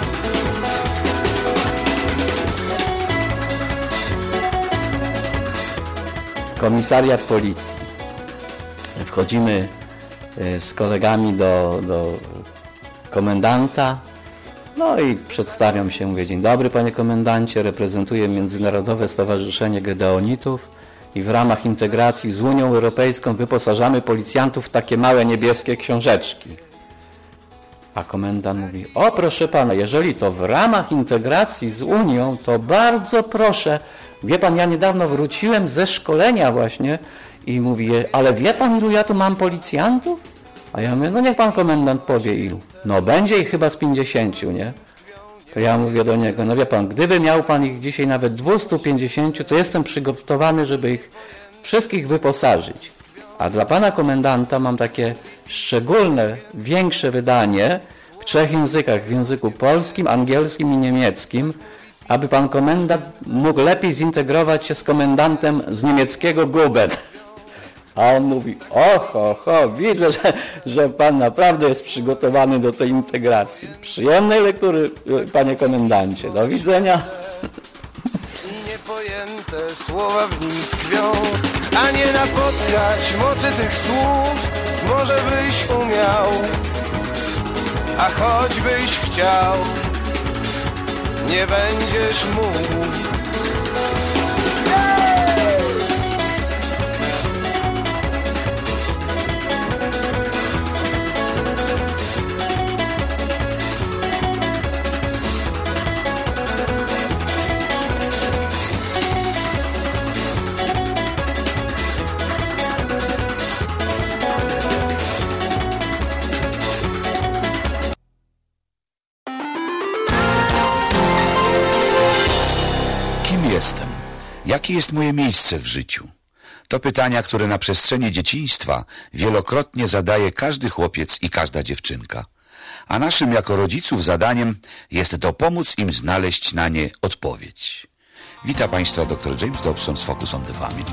Komisariat policji. Wchodzimy z kolegami do komendanta. No i przedstawiam się, mówię: dzień dobry panie komendancie, reprezentuję Międzynarodowe Stowarzyszenie Gedeonitów i w ramach integracji z Unią Europejską wyposażamy policjantów w takie małe niebieskie książeczki. A komendant mówi: o proszę pana, jeżeli to w ramach integracji z Unią, to bardzo proszę. Wie pan, ja niedawno wróciłem ze szkolenia właśnie i mówię: ale wie pan, ilu ja tu mam policjantów? A ja mówię: no niech pan komendant powie ilu. No będzie ich chyba z 50, nie? To ja mówię do niego: no wie pan, gdyby miał pan ich dzisiaj nawet 250, to jestem przygotowany, żeby ich wszystkich wyposażyć. A dla pana komendanta mam takie szczególne, większe wydanie w 3 językach, w języku polskim, angielskim i niemieckim, aby pan komendant mógł lepiej zintegrować się z komendantem z niemieckiego Gubet. A on mówi: oho, widzę, że pan naprawdę jest przygotowany do tej integracji. Przyjemnej lektury, panie komendancie. Do widzenia. Niepojęte słowa w nim tkwią, a nie napotkać mocy tych słów może byś umiał, a choćbyś chciał, nie będziesz mógł. Jestem? Jakie jest moje miejsce w życiu? To pytania, które na przestrzeni dzieciństwa wielokrotnie zadaje każdy chłopiec i każda dziewczynka. A naszym jako rodziców zadaniem jest dopomóc im znaleźć na nie odpowiedź. Witam Państwa dr James Dobson z Focus on the Family.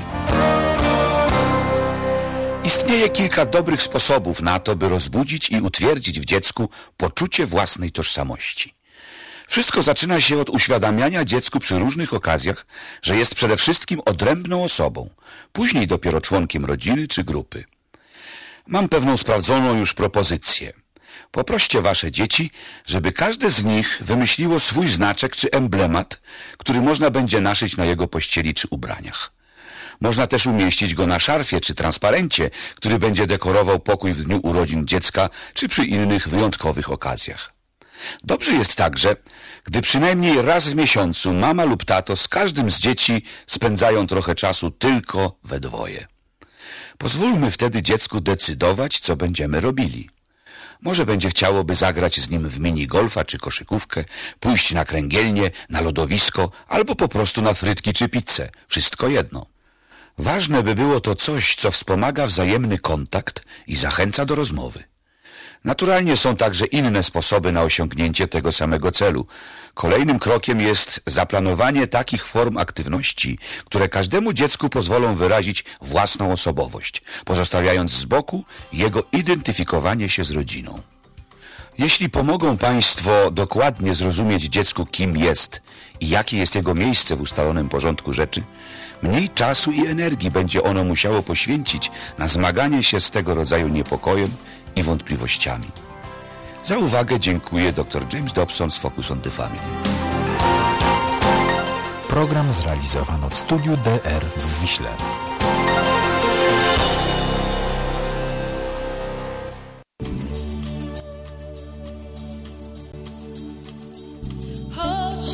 Istnieje kilka dobrych sposobów na to, by rozbudzić i utwierdzić w dziecku poczucie własnej tożsamości. Wszystko zaczyna się od uświadamiania dziecku przy różnych okazjach, że jest przede wszystkim odrębną osobą, później dopiero członkiem rodziny czy grupy. Mam pewną sprawdzoną już propozycję. Poproście wasze dzieci, żeby każde z nich wymyśliło swój znaczek czy emblemat, który można będzie naszyć na jego pościeli czy ubraniach. Można też umieścić go na szarfie czy transparencie, który będzie dekorował pokój w dniu urodzin dziecka czy przy innych wyjątkowych okazjach. Dobrze jest także, gdy przynajmniej raz w miesiącu mama lub tato z każdym z dzieci spędzają trochę czasu tylko we dwoje. Pozwólmy wtedy dziecku decydować, co będziemy robili. Może będzie chciałoby zagrać z nim w minigolfa czy koszykówkę, pójść na kręgielnię, na lodowisko albo po prostu na frytki czy pizzę. Wszystko jedno. Ważne by było to coś, co wspomaga wzajemny kontakt i zachęca do rozmowy. Naturalnie są także inne sposoby na osiągnięcie tego samego celu. Kolejnym krokiem jest zaplanowanie takich form aktywności, które każdemu dziecku pozwolą wyrazić własną osobowość, pozostawiając z boku jego identyfikowanie się z rodziną. Jeśli pomogą Państwo dokładnie zrozumieć dziecku, kim jest i jakie jest jego miejsce w ustalonym porządku rzeczy, mniej czasu i energii będzie ono musiało poświęcić na zmaganie się z tego rodzaju niepokojem i wątpliwościami. Za uwagę dziękuję dr James Dobson z Focus on the Family. Program zrealizowano w studiu DR w Wiśle. Chodź,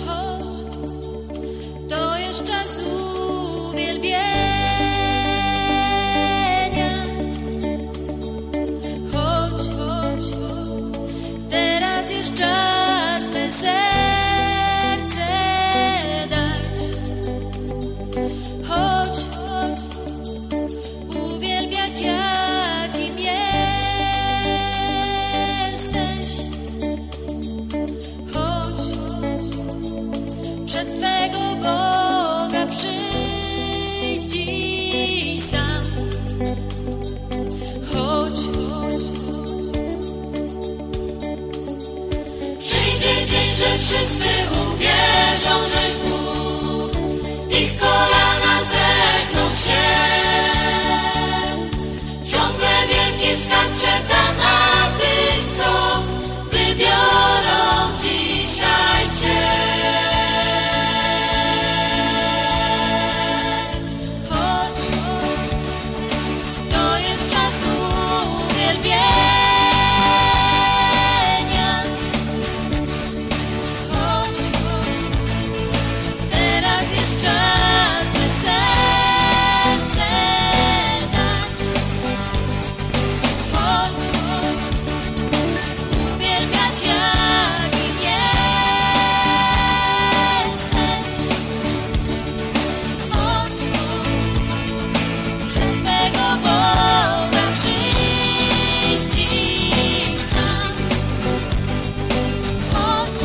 to jest czas uwielbienia. Chodź, teraz jest czas, by serce dać. Chodź, że wszyscy uwierzą, żeś Bóg, ich kolana zegną się. Ciągle wielki skarb czeka na tych, co wybiorą dzisiaj Cię. Chodź, to jest czas uwielbienia. Chodź, teraz jest czas, by serce dać. Chodź, uwielbiać jakim jesteś. Chodź, przed Twego Boga przyjdź dziś sam. Chodź,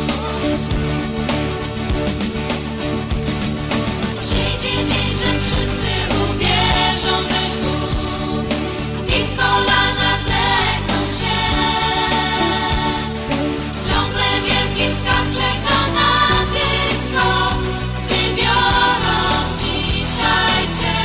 przyjdzie dzień, że wszyscy uwierzą, żeś Bóg, ich kolana zegną się. Ciągle wielki skarb czeka na tych, co wybiorą dzisiaj Cię.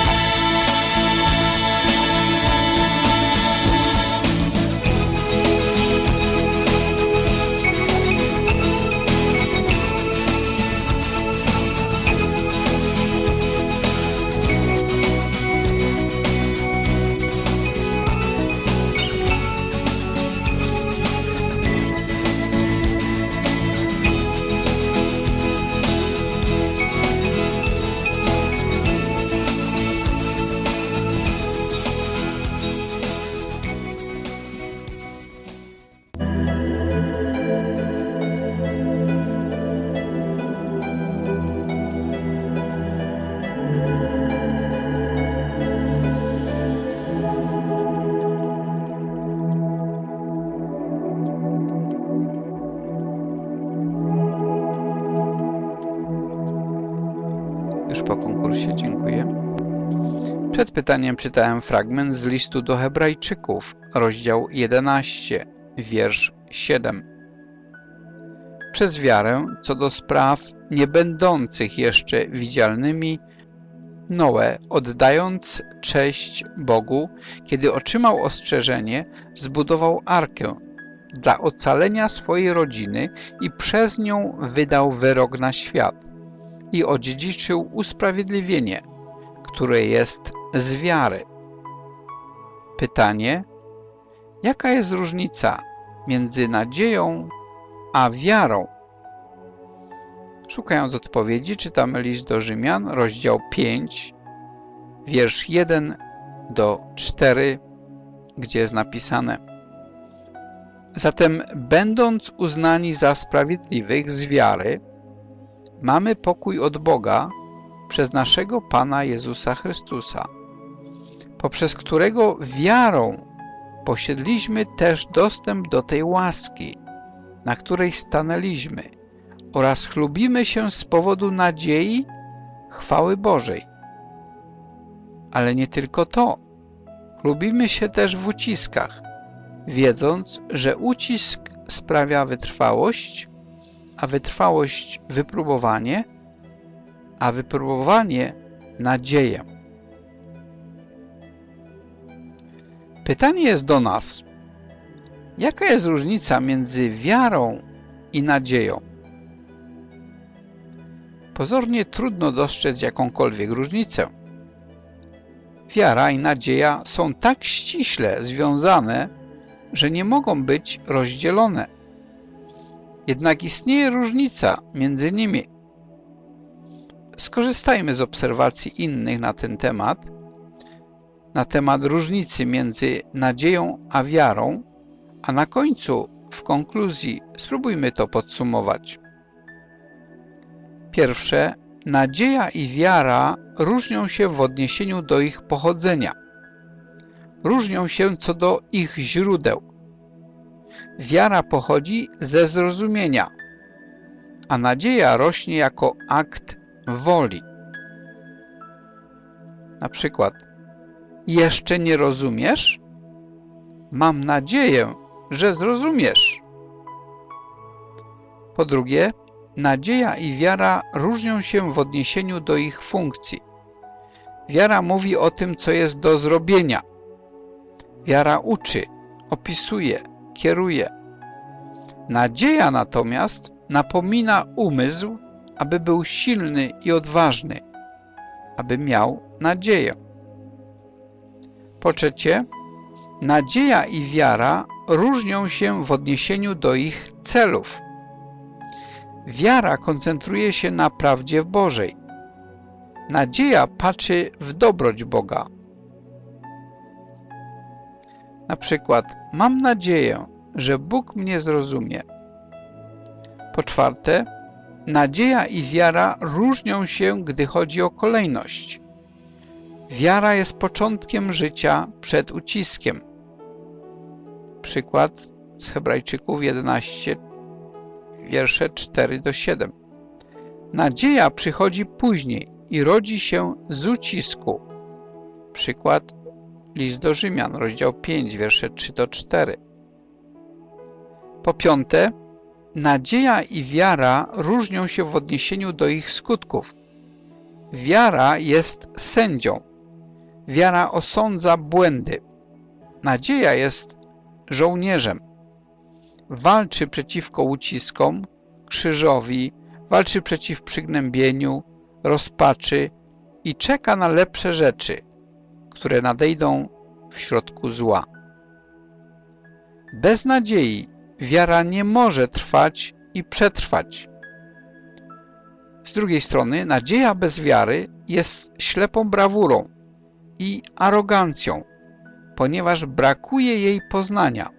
Już po konkursie, dziękuję. Przed pytaniem czytałem fragment z listu do Hebrajczyków, rozdział 11, wiersz 7. Przez wiarę, co do spraw nie będących jeszcze widzialnymi, Noe, oddając cześć Bogu, kiedy otrzymał ostrzeżenie, zbudował arkę dla ocalenia swojej rodziny i przez nią wydał wyrok na świat i odziedziczył usprawiedliwienie, które jest z wiary. Pytanie: jaka jest różnica między nadzieją a wiarą? Szukając odpowiedzi, czytamy list do Rzymian, rozdział 5, wiersz 1 do 4, gdzie jest napisane: zatem, będąc uznani za sprawiedliwych z wiary, mamy pokój od Boga przez naszego Pana Jezusa Chrystusa, poprzez którego wiarą posiedliśmy też dostęp do tej łaski, na której stanęliśmy, oraz chlubimy się z powodu nadziei chwały Bożej. Ale nie tylko to. Chlubimy się też w uciskach, wiedząc, że ucisk sprawia wytrwałość, a wytrwałość wypróbowanie, a wypróbowanie nadzieję. Pytanie jest do nas: jaka jest różnica między wiarą i nadzieją? Pozornie trudno dostrzec jakąkolwiek różnicę. Wiara i nadzieja są tak ściśle związane, że nie mogą być rozdzielone. Jednak istnieje różnica między nimi. Skorzystajmy z obserwacji innych na temat różnicy między nadzieją a wiarą, a na końcu, w konkluzji, spróbujmy to podsumować. Pierwsze, nadzieja i wiara różnią się w odniesieniu do ich pochodzenia. Różnią się co do ich źródeł. Wiara pochodzi ze zrozumienia, a nadzieja rośnie jako akt woli. Na przykład: jeszcze nie rozumiesz? Mam nadzieję, że zrozumiesz. Po drugie, nadzieja i wiara różnią się w odniesieniu do ich funkcji. Wiara mówi o tym, co jest do zrobienia. Wiara uczy, opisuje, kieruje. Nadzieja natomiast napomina umysł, aby był silny i odważny, aby miał nadzieję. Po trzecie, nadzieja i wiara różnią się w odniesieniu do ich celów. Wiara koncentruje się na prawdzie Bożej. Nadzieja patrzy w dobroć Boga. Na przykład, mam nadzieję, że Bóg mnie zrozumie. Po czwarte, nadzieja i wiara różnią się, gdy chodzi o kolejność. Wiara jest początkiem życia przed uciskiem. Przykład z Hebrajczyków 11, wiersze 4-7. Nadzieja przychodzi później i rodzi się z ucisku. Przykład list do Rzymian, rozdział 5, wiersze 3-4. Po piąte, nadzieja i wiara różnią się w odniesieniu do ich skutków. Wiara jest sędzią. Wiara osądza błędy. Nadzieja jest żołnierzem. Walczy przeciwko uciskom, krzyżowi, walczy przeciw przygnębieniu, rozpaczy i czeka na lepsze rzeczy, które nadejdą w środku zła. Bez nadziei wiara nie może trwać i przetrwać. Z drugiej strony nadzieja bez wiary jest ślepą brawurą i arogancją, ponieważ brakuje jej poznania.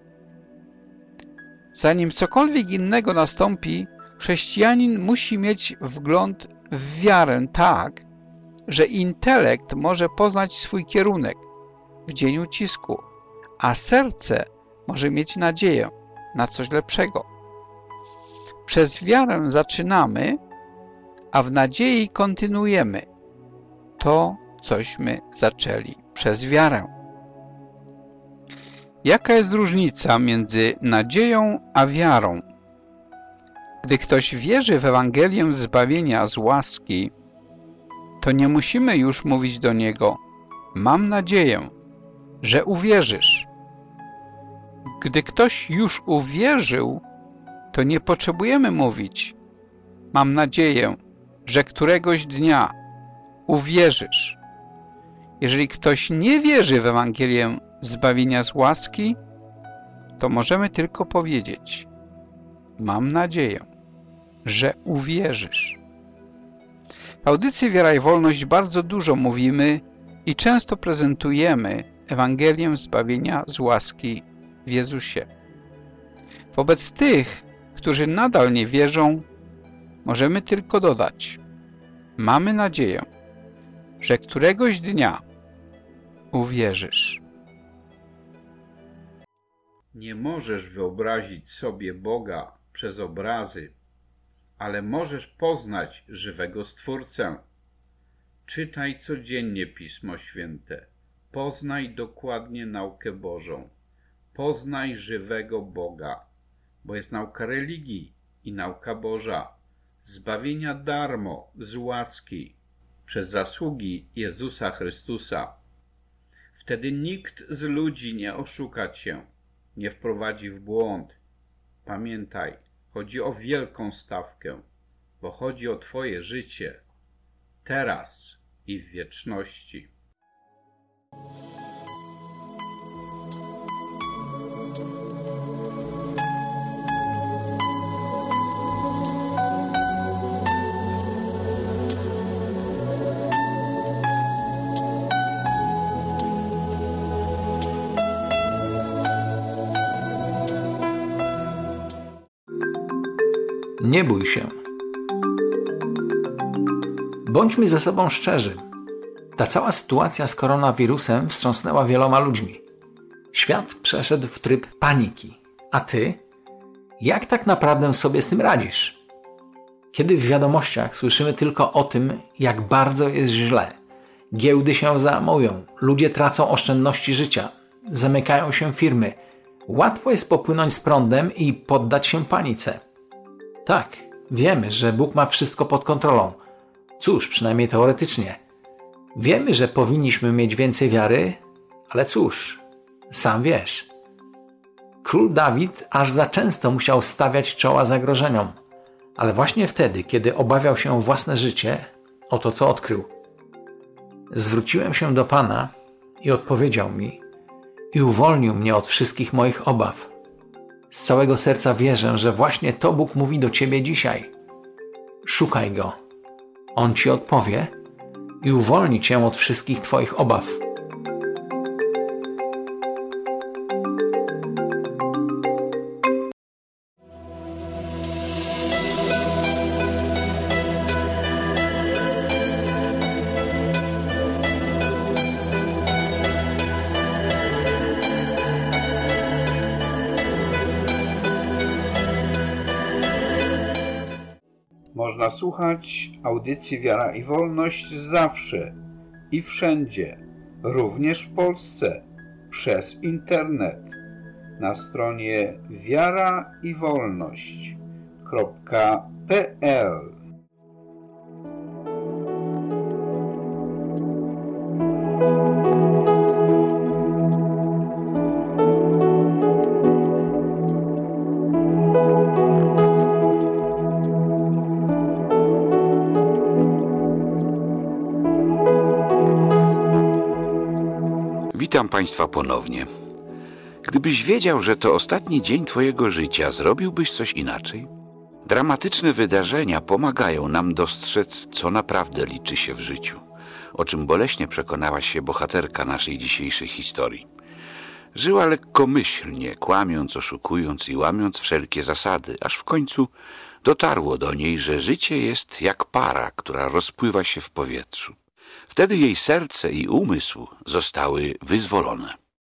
Zanim cokolwiek innego nastąpi, chrześcijanin musi mieć wgląd w wiarę tak, że intelekt może poznać swój kierunek w dzień ucisku, a serce może mieć nadzieję na coś lepszego. Przez wiarę zaczynamy, a w nadziei kontynuujemy to, cośmy zaczęli przez wiarę. Jaka jest różnica między nadzieją a wiarą? Gdy ktoś wierzy w Ewangelię zbawienia z łaski, to nie musimy już mówić do niego: mam nadzieję, że uwierzysz. Gdy ktoś już uwierzył, to nie potrzebujemy mówić: mam nadzieję, że któregoś dnia uwierzysz. Jeżeli ktoś nie wierzy w Ewangelię zbawienia z łaski, to możemy tylko powiedzieć: mam nadzieję, że uwierzysz. W audycji Wiara i Wolność bardzo dużo mówimy i często prezentujemy Ewangelię zbawienia z łaski w Jezusie. Wobec tych, którzy nadal nie wierzą, możemy tylko dodać: mamy nadzieję, że któregoś dnia uwierzysz. Nie możesz wyobrazić sobie Boga przez obrazy, ale możesz poznać żywego Stwórcę. Czytaj codziennie Pismo Święte. Poznaj dokładnie naukę Bożą. Poznaj żywego Boga, bo jest nauka religii i nauka Boża, zbawienia darmo, z łaski, przez zasługi Jezusa Chrystusa. Wtedy nikt z ludzi nie oszuka cię, nie wprowadzi w błąd. Pamiętaj, chodzi o wielką stawkę, bo chodzi o twoje życie, teraz i w wieczności. Nie bój się. Bądźmy ze sobą szczerzy. Ta cała sytuacja z koronawirusem wstrząsnęła wieloma ludźmi. Świat przeszedł w tryb paniki. A ty? Jak tak naprawdę sobie z tym radzisz? Kiedy w wiadomościach słyszymy tylko o tym, jak bardzo jest źle, giełdy się załamują, ludzie tracą oszczędności życia, zamykają się firmy, łatwo jest popłynąć z prądem i poddać się panice. Tak, wiemy, że Bóg ma wszystko pod kontrolą. Cóż, przynajmniej teoretycznie. Wiemy, że powinniśmy mieć więcej wiary, ale cóż, sam wiesz. Król Dawid aż za często musiał stawiać czoła zagrożeniom, ale właśnie wtedy, kiedy obawiał się o własne życie, oto co odkrył. Zwróciłem się do Pana i odpowiedział mi i uwolnił mnie od wszystkich moich obaw. Z całego serca wierzę, że właśnie to Bóg mówi do ciebie dzisiaj. Szukaj Go. On ci odpowie i uwolni cię od wszystkich twoich obaw. Można słuchać audycji Wiara i Wolność zawsze i wszędzie, również w Polsce, przez internet, na stronie wiaraiwolność.pl. Witam Państwa ponownie. Gdybyś wiedział, że to ostatni dzień Twojego życia, zrobiłbyś coś inaczej? Dramatyczne wydarzenia pomagają nam dostrzec, co naprawdę liczy się w życiu, o czym boleśnie przekonała się bohaterka naszej dzisiejszej historii. Żyła lekkomyślnie, kłamiąc, oszukując i łamiąc wszelkie zasady, aż w końcu dotarło do niej, że życie jest jak para, która rozpływa się w powietrzu. Wtedy jej serce i umysł zostały wyzwolone.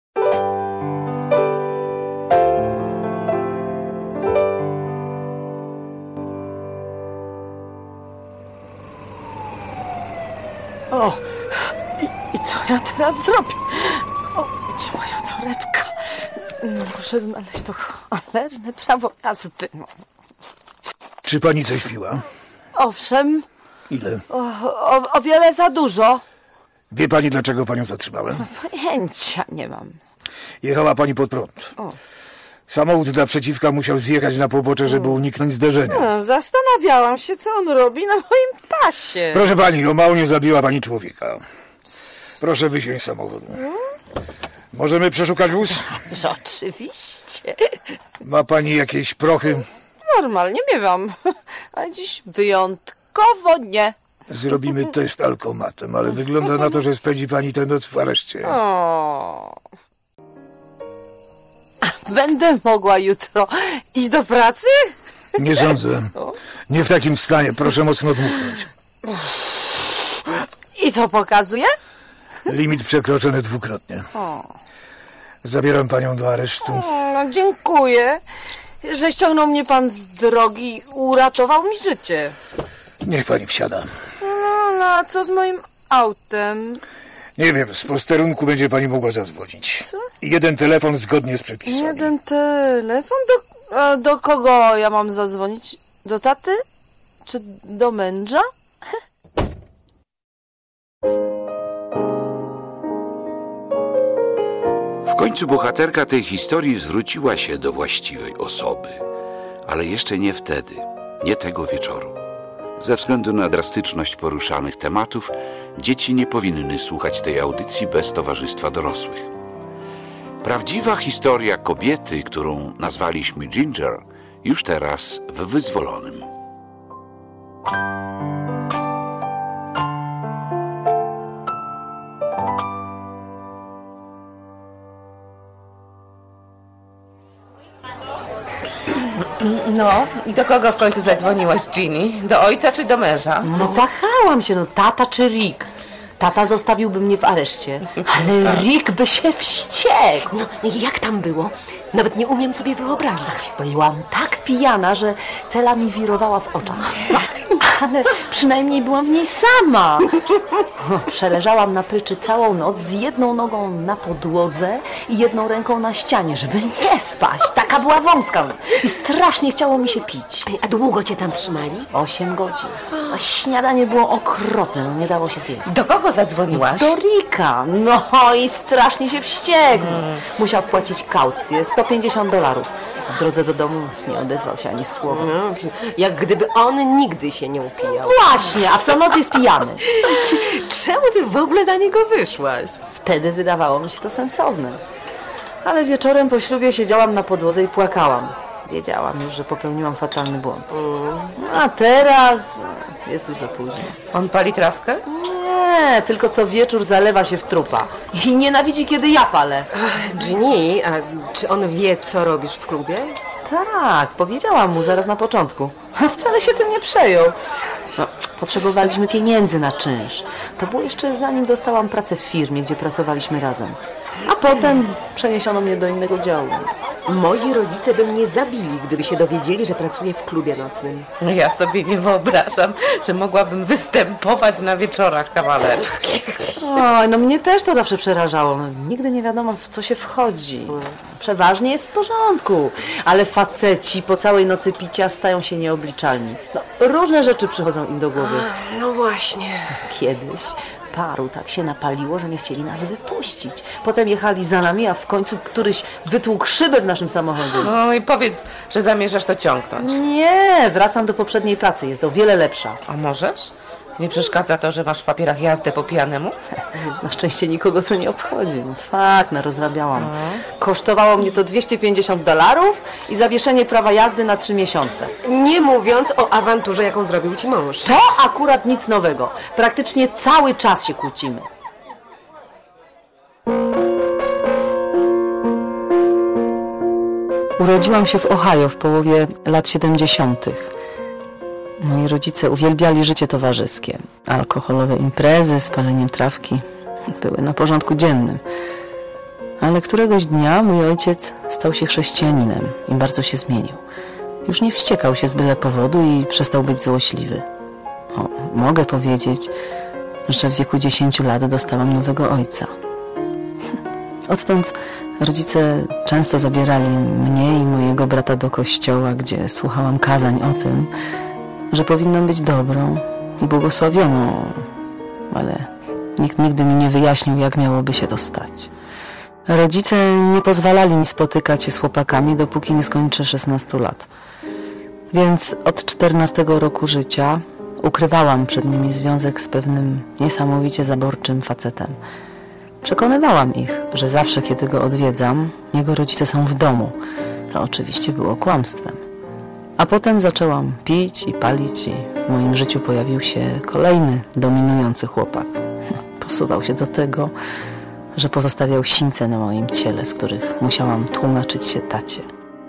O, i co ja teraz zrobię? O, gdzie moja torebka? Muszę znaleźć to cholerne prawo jazdy. Czy pani coś piła? Owszem. Ile? O wiele za dużo. Wie pani, dlaczego panią zatrzymałem? Pojęcia nie mam. Jechała pani pod prąd. O. Samochód z naprzeciwka musiał zjechać na pobocze, żeby uniknąć zderzenia. No, zastanawiałam się, co on robi na moim pasie. Proszę pani, o mało nie zabiła pani człowieka. Proszę wysiąść z samochodu. Możemy przeszukać wóz? Że oczywiście. Ma pani jakieś prochy? Normalnie miewam, ale dziś wyjątkowo nie. Zrobimy test alkomatem, ale wygląda na to, że spędzi pani tę noc w areszcie. O. Będę mogła jutro iść do pracy? Nie sądzę. Nie w takim stanie. Proszę mocno dmuchnąć. I co pokazuje? Limit przekroczony dwukrotnie. Zabieram panią do aresztu. Dziękuję, że ściągnął mnie pan z drogi i uratował mi życie. Niech pani wsiada. No, a co z moim autem? Nie wiem, z posterunku będzie pani mogła zadzwonić. Co? Jeden telefon zgodnie z przepisami. Jeden telefon? Do kogo ja mam zadzwonić? Do taty? Czy do męża? W końcu bohaterka tej historii zwróciła się do właściwej osoby, ale jeszcze nie wtedy, nie tego wieczoru. Ze względu na drastyczność poruszanych tematów, dzieci nie powinny słuchać tej audycji bez towarzystwa dorosłych. Prawdziwa historia kobiety, którą nazwaliśmy Ginger, już teraz w Wyzwolonym. No, i do kogo w końcu zadzwoniłaś, Ginny? Do ojca czy do męża? No wahałam się, tata czy Rick. Tata zostawiłby mnie w areszcie, ale Rick by się wściekł. No, jak tam było? Nawet nie umiem sobie wyobrazić. Byłam tak pijana, że cela mi wirowała w oczach. Ale przynajmniej byłam w niej sama. Przeleżałam na pryczy całą noc z jedną nogą na podłodze i jedną ręką na ścianie, żeby nie spaść. Taka była wąska. I strasznie chciało mi się pić. A długo cię tam trzymali? 8 godzin. A śniadanie było okropne, no nie dało się zjeść. Do kogo zadzwoniłaś? Do Ricka. No i strasznie się wściekł. Musiał wpłacić kaucję, $150. W drodze do domu nie odezwał się ani słowa. No, jak gdyby on nigdy się nie upijał. Właśnie, a co noc jest pijany. Czemu ty w ogóle za niego wyszłaś? Wtedy wydawało mi się to sensowne. Ale wieczorem po ślubie siedziałam na podłodze i płakałam. Wiedziałam już, że popełniłam fatalny błąd. A teraz jest już za późno. On pali trawkę? Nie, tylko co wieczór zalewa się w trupa. I nienawidzi, kiedy ja palę. Ginny, a czy on wie, co robisz w klubie? Tak, powiedziałam mu zaraz na początku. A wcale się tym nie przejął. No, potrzebowaliśmy pieniędzy na czynsz. To było jeszcze zanim dostałam pracę w firmie, gdzie pracowaliśmy razem. A potem przeniesiono mnie do innego działu. Moi rodzice by mnie zabili, gdyby się dowiedzieli, że pracuję w klubie nocnym. Ja sobie nie wyobrażam, że mogłabym występować na wieczorach kawalerskich. Oj, no mnie też to zawsze przerażało. No, nigdy nie wiadomo, w co się wchodzi. Przeważnie jest w porządku, ale faceci po całej nocy picia stają się nieobliczalni. No, różne rzeczy przychodzą im do głowy. No właśnie. Kiedyś paru tak się napaliło, że nie chcieli nas wypuścić. Potem jechali za nami, a w końcu któryś wytłukł szybę w naszym samochodzie. No i powiedz, że zamierzasz to ciągnąć. Nie, wracam do poprzedniej pracy, jest o wiele lepsza. A możesz? Nie przeszkadza to, że masz w papierach jazdę po pijanemu? Na szczęście nikogo to nie obchodzi. No, fakt, narozrabiałam. Kosztowało mnie to $250 i zawieszenie prawa jazdy na 3 miesiące. Nie mówiąc o awanturze, jaką zrobił ci mąż. To akurat nic nowego. Praktycznie cały czas się kłócimy. Urodziłam się w Ohio w połowie lat 70. Moi rodzice uwielbiali życie towarzyskie. Alkoholowe imprezy z paleniem trawki były na porządku dziennym. Ale któregoś dnia mój ojciec stał się chrześcijaninem i bardzo się zmienił. Już nie wściekał się z byle powodu i przestał być złośliwy. Mogę powiedzieć, że w wieku 10 lat dostałam nowego ojca. Odtąd rodzice często zabierali mnie i mojego brata do kościoła, gdzie słuchałam kazań o tym, że powinnam być dobrą i błogosławioną, ale nikt nigdy mi nie wyjaśnił, jak miałoby się to stać. Rodzice nie pozwalali mi spotykać się z chłopakami, dopóki nie skończę 16 lat. Więc od 14 roku życia ukrywałam przed nimi związek z pewnym niesamowicie zaborczym facetem. Przekonywałam ich, że zawsze, kiedy go odwiedzam, jego rodzice są w domu. To oczywiście było kłamstwem. A potem zaczęłam pić i palić i w moim życiu pojawił się kolejny dominujący chłopak. Posuwał się do tego, że pozostawiał sińce na moim ciele, z których musiałam tłumaczyć się tacie.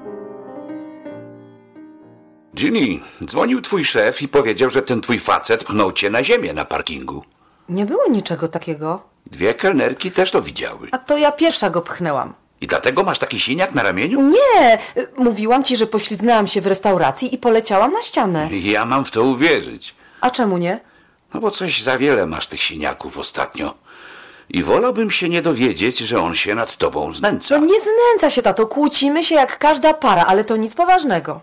Ginny, dzwonił twój szef i powiedział, że ten twój facet pchnął cię na ziemię na parkingu. Nie było niczego takiego. 2 kelnerki też to widziały. A to ja pierwsza go pchnęłam. I dlatego masz taki siniak na ramieniu? Nie! Mówiłam ci, że pośliznęłam się w restauracji i poleciałam na ścianę. Ja mam w to uwierzyć. A czemu nie? No bo coś za wiele masz tych siniaków ostatnio. I wolałbym się nie dowiedzieć, że on się nad tobą znęca. No nie znęca się, tato. Kłócimy się jak każda para, ale to nic poważnego.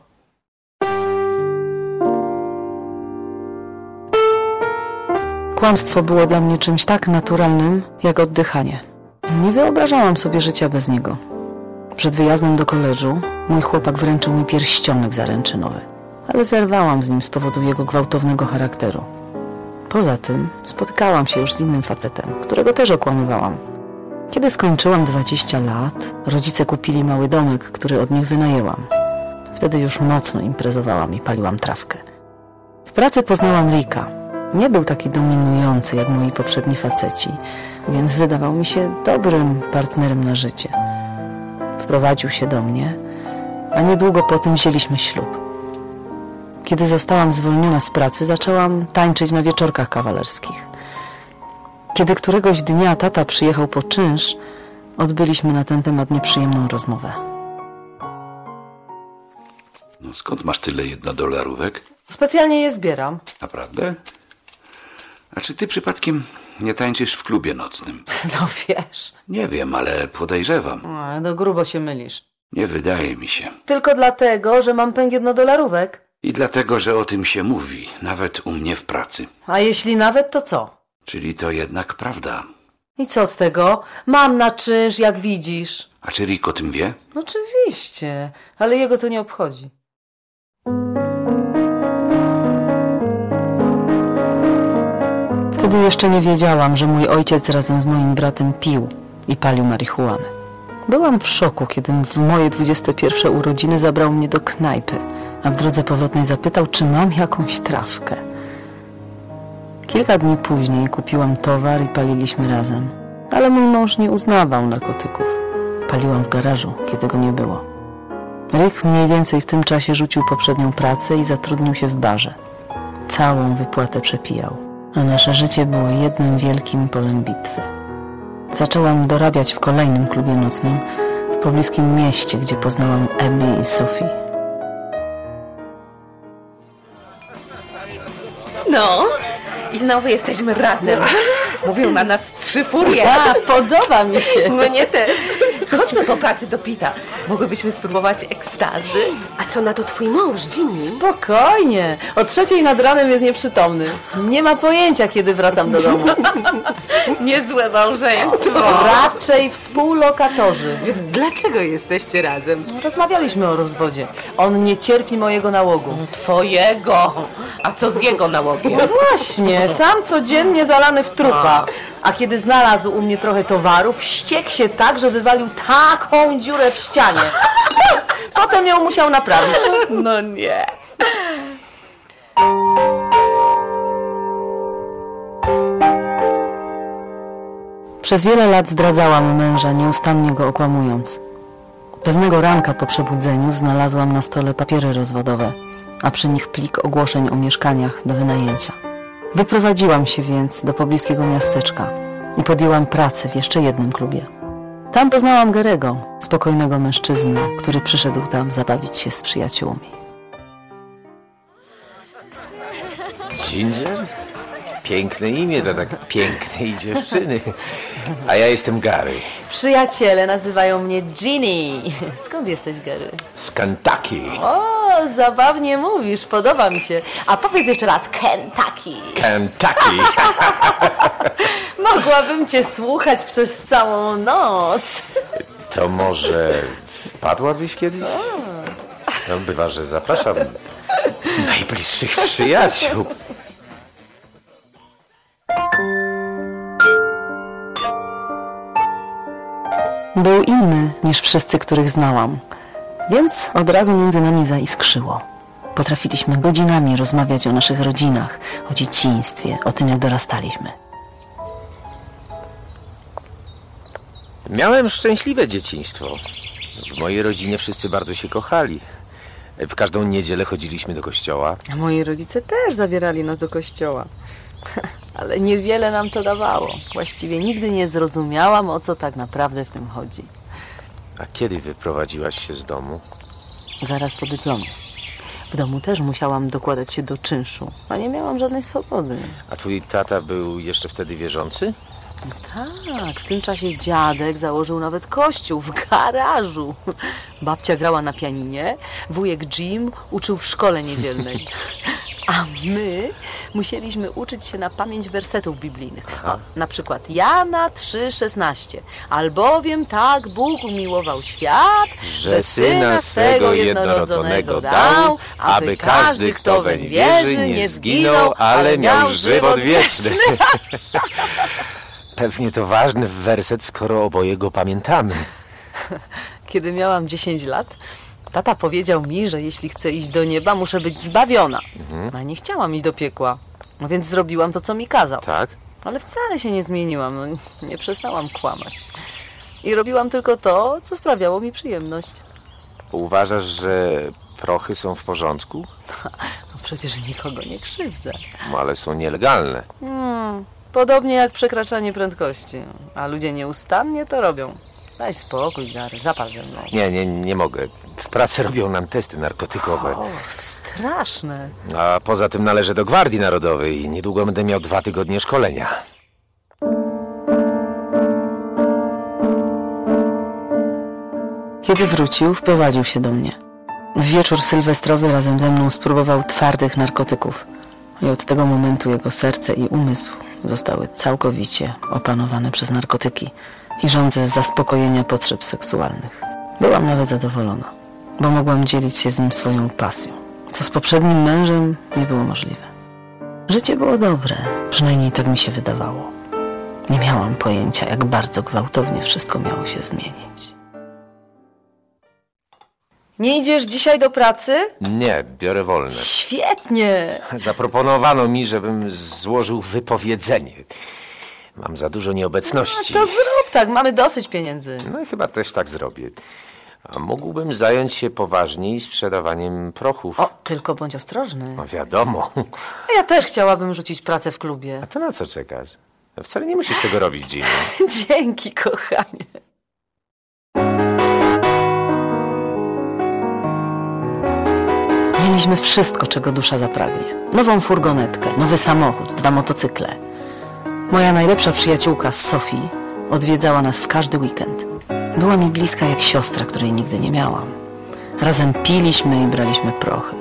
Kłamstwo było dla mnie czymś tak naturalnym, jak oddychanie. Nie wyobrażałam sobie życia bez niego. Przed wyjazdem do koledżu mój chłopak wręczył mi pierścionek zaręczynowy, ale zerwałam z nim z powodu jego gwałtownego charakteru. Poza tym spotykałam się już z innym facetem, którego też okłamywałam. Kiedy skończyłam 20 lat, rodzice kupili mały domek, który od nich wynajęłam. Wtedy już mocno imprezowałam i paliłam trawkę. W pracy poznałam Ricka. Nie był taki dominujący jak moi poprzedni faceci, więc wydawał mi się dobrym partnerem na życie. Wprowadził się do mnie, a niedługo po tym wzięliśmy ślub. Kiedy zostałam zwolniona z pracy, zaczęłam tańczyć na wieczorkach kawalerskich. Kiedy któregoś dnia tata przyjechał po czynsz, odbyliśmy na ten temat nieprzyjemną rozmowę. Skąd masz tyle $1? Specjalnie je zbieram. Naprawdę? A czy ty przypadkiem nie tańczysz w klubie nocnym? No wiesz. Nie wiem, ale podejrzewam. No grubo się mylisz. Nie wydaje mi się. Tylko dlatego, że mam pęk $1? I dlatego, że o tym się mówi, nawet u mnie w pracy. A jeśli nawet, to co? Czyli to jednak prawda. I co z tego? Mam na czynsz, jak widzisz. A czy Rick o tym wie? Oczywiście, ale jego to nie obchodzi. Wtedy jeszcze nie wiedziałam, że mój ojciec razem z moim bratem pił i palił marihuanę. Byłam w szoku, kiedy w moje 21 urodziny zabrał mnie do knajpy, a w drodze powrotnej zapytał, czy mam jakąś trawkę. Kilka dni później kupiłam towar i paliliśmy razem, ale mój mąż nie uznawał narkotyków. Paliłam w garażu, kiedy go nie było. Rick mniej więcej w tym czasie rzucił poprzednią pracę i zatrudnił się w barze. Całą wypłatę przepijał, a nasze życie było jednym wielkim polem bitwy. Zaczęłam dorabiać w kolejnym klubie nocnym w pobliskim mieście, gdzie poznałam Abby i Sophie. No, i znowu jesteśmy razem. Mówią na nas 3 furie. Ja, podoba mi się. Mnie też. Chodźmy po pracy do Pita. Mogłybyśmy spróbować ekstazy. A co na to twój mąż, Ginny? Spokojnie. O 3:00 nad ranem jest nieprzytomny. Nie ma pojęcia, kiedy wracam do domu. Niezłe małżeństwo. Raczej współlokatorzy. Dlaczego jesteście razem? Rozmawialiśmy o rozwodzie. On nie cierpi mojego nałogu. Twojego. A co z jego nałogiem? No właśnie, sam codziennie zalany w trupa. A kiedy znalazł u mnie trochę towarów, wściekł się tak, że wywalił taką dziurę w ścianie. Potem ją musiał naprawić. No nie. Przez wiele lat zdradzałam męża, nieustannie go okłamując. Pewnego ranka po przebudzeniu znalazłam na stole papiery rozwodowe, a przy nich plik ogłoszeń o mieszkaniach do wynajęcia. Wyprowadziłam się więc do pobliskiego miasteczka i podjęłam pracę w jeszcze jednym klubie. Tam poznałam Gary'ego, spokojnego mężczyznę, który przyszedł tam zabawić się z przyjaciółmi. Ginger? Piękne imię dla tak pięknej dziewczyny. A ja jestem Gary. Przyjaciele nazywają mnie Ginny. Skąd jesteś, Gary? Z Kentucky. O, zabawnie mówisz, podoba mi się. A powiedz jeszcze raz, Kentucky. Kentucky. Mogłabym cię słuchać przez całą noc. To może wpadłabyś kiedyś? No, bywa, że zapraszam najbliższych przyjaciół. Był inny niż wszyscy, których znałam, więc od razu między nami zaiskrzyło. Potrafiliśmy godzinami rozmawiać o naszych rodzinach, o dzieciństwie, o tym, jak dorastaliśmy. Miałem szczęśliwe dzieciństwo. W mojej rodzinie wszyscy bardzo się kochali. W każdą niedzielę chodziliśmy do kościoła. A moi rodzice też zabierali nas do kościoła. Ale niewiele nam to dawało. Właściwie nigdy nie zrozumiałam, o co tak naprawdę w tym chodzi. A kiedy wyprowadziłaś się z domu? Zaraz po dyplomie. W domu też musiałam dokładać się do czynszu, a nie miałam żadnej swobody. A twój tata był jeszcze wtedy wierzący? Tak, w tym czasie dziadek założył nawet kościół w garażu. Babcia grała na pianinie, wujek Jim uczył w szkole niedzielnej. A my musieliśmy uczyć się na pamięć wersetów biblijnych. O, na przykład Jana 3,16. Albowiem tak Bóg umiłował świat, że Syna swego jednorodzonego dał, aby każdy, kto weń wierzy, nie zginął, ale miał żywot wieczny. Pewnie to ważny werset, skoro oboje go pamiętamy. Kiedy miałam 10 lat, tata powiedział mi, że jeśli chcę iść do nieba, muszę być zbawiona. A nie chciałam iść do piekła, no więc zrobiłam to, co mi kazał. Tak? Ale wcale się nie zmieniłam, no, nie przestałam kłamać. I robiłam tylko to, co sprawiało mi przyjemność. Uważasz, że prochy są w porządku? No przecież nikogo nie krzywdzę. No, ale są nielegalne. Podobnie jak przekraczanie prędkości, a ludzie nieustannie to robią. Daj spokój, Gary, zapal ze mną. Nie mogę. W pracy robią nam testy narkotykowe. O, straszne. A poza tym należę do Gwardii Narodowej i niedługo będę miał 2 tygodnie szkolenia. Kiedy wrócił, wprowadził się do mnie. W wieczór sylwestrowy razem ze mną spróbował twardych narkotyków. I od tego momentu jego serce i umysł zostały całkowicie opanowane przez narkotyki i żądzę zaspokojenia potrzeb seksualnych. Byłam nawet zadowolona, bo mogłam dzielić się z nim swoją pasją, co z poprzednim mężem nie było możliwe. Życie było dobre, przynajmniej tak mi się wydawało. Nie miałam pojęcia, jak bardzo gwałtownie wszystko miało się zmienić. Nie idziesz dzisiaj do pracy? Nie, biorę wolne. Świetnie! Zaproponowano mi, żebym złożył wypowiedzenie. Mam za dużo nieobecności. To zrób tak, mamy dosyć pieniędzy. No i chyba też tak zrobię. A mógłbym zająć się poważniej sprzedawaniem prochów. O, tylko bądź ostrożny. No wiadomo. A ja też chciałabym rzucić pracę w klubie. A to na co czekasz? Wcale nie musisz tego robić, Ginny. Dzięki, kochanie. Mieliśmy wszystko, czego dusza zapragnie. Nową furgonetkę, nowy samochód, 2 motocykle. Moja najlepsza przyjaciółka Sophie odwiedzała nas w każdy weekend. Była mi bliska jak siostra, której nigdy nie miałam. Razem piliśmy i braliśmy prochy.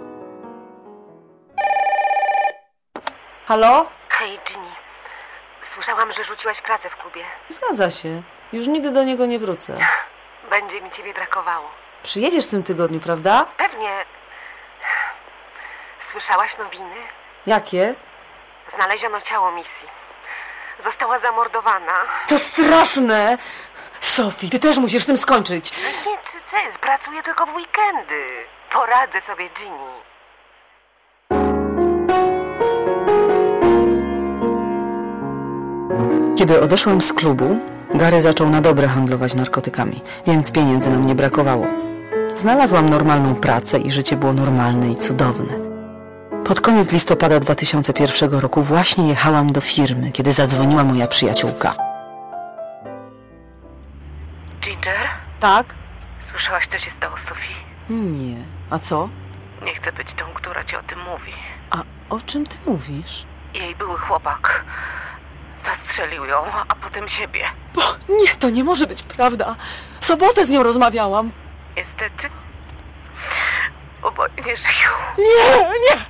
Halo? Hej, Ginny. Słyszałam, że rzuciłaś pracę w klubie. Zgadza się. Już nigdy do niego nie wrócę. Będzie mi ciebie brakowało. Przyjedziesz w tym tygodniu, prawda? Pewnie. Słyszałaś nowiny? Jakie? Znaleziono ciało Missy. Została zamordowana. To straszne! Sophie, ty też musisz z tym skończyć. Nie, pracuję tylko w weekendy. Poradzę sobie, Ginny. Kiedy odeszłam z klubu, Gary zaczął na dobre handlować narkotykami, więc pieniędzy nam nie brakowało. Znalazłam normalną pracę i życie było normalne i cudowne. Pod koniec listopada 2001 roku właśnie jechałam do firmy, kiedy zadzwoniła moja przyjaciółka. Ginger? Tak? Słyszałaś, co się stało z Sophie? Nie. A co? Nie chcę być tą, która ci o tym mówi. A o czym ty mówisz? Jej były chłopak. Zastrzelił ją, a potem siebie. Nie, to nie może być prawda. W sobotę z nią rozmawiałam. Niestety. Oboje nie żyją. Nie!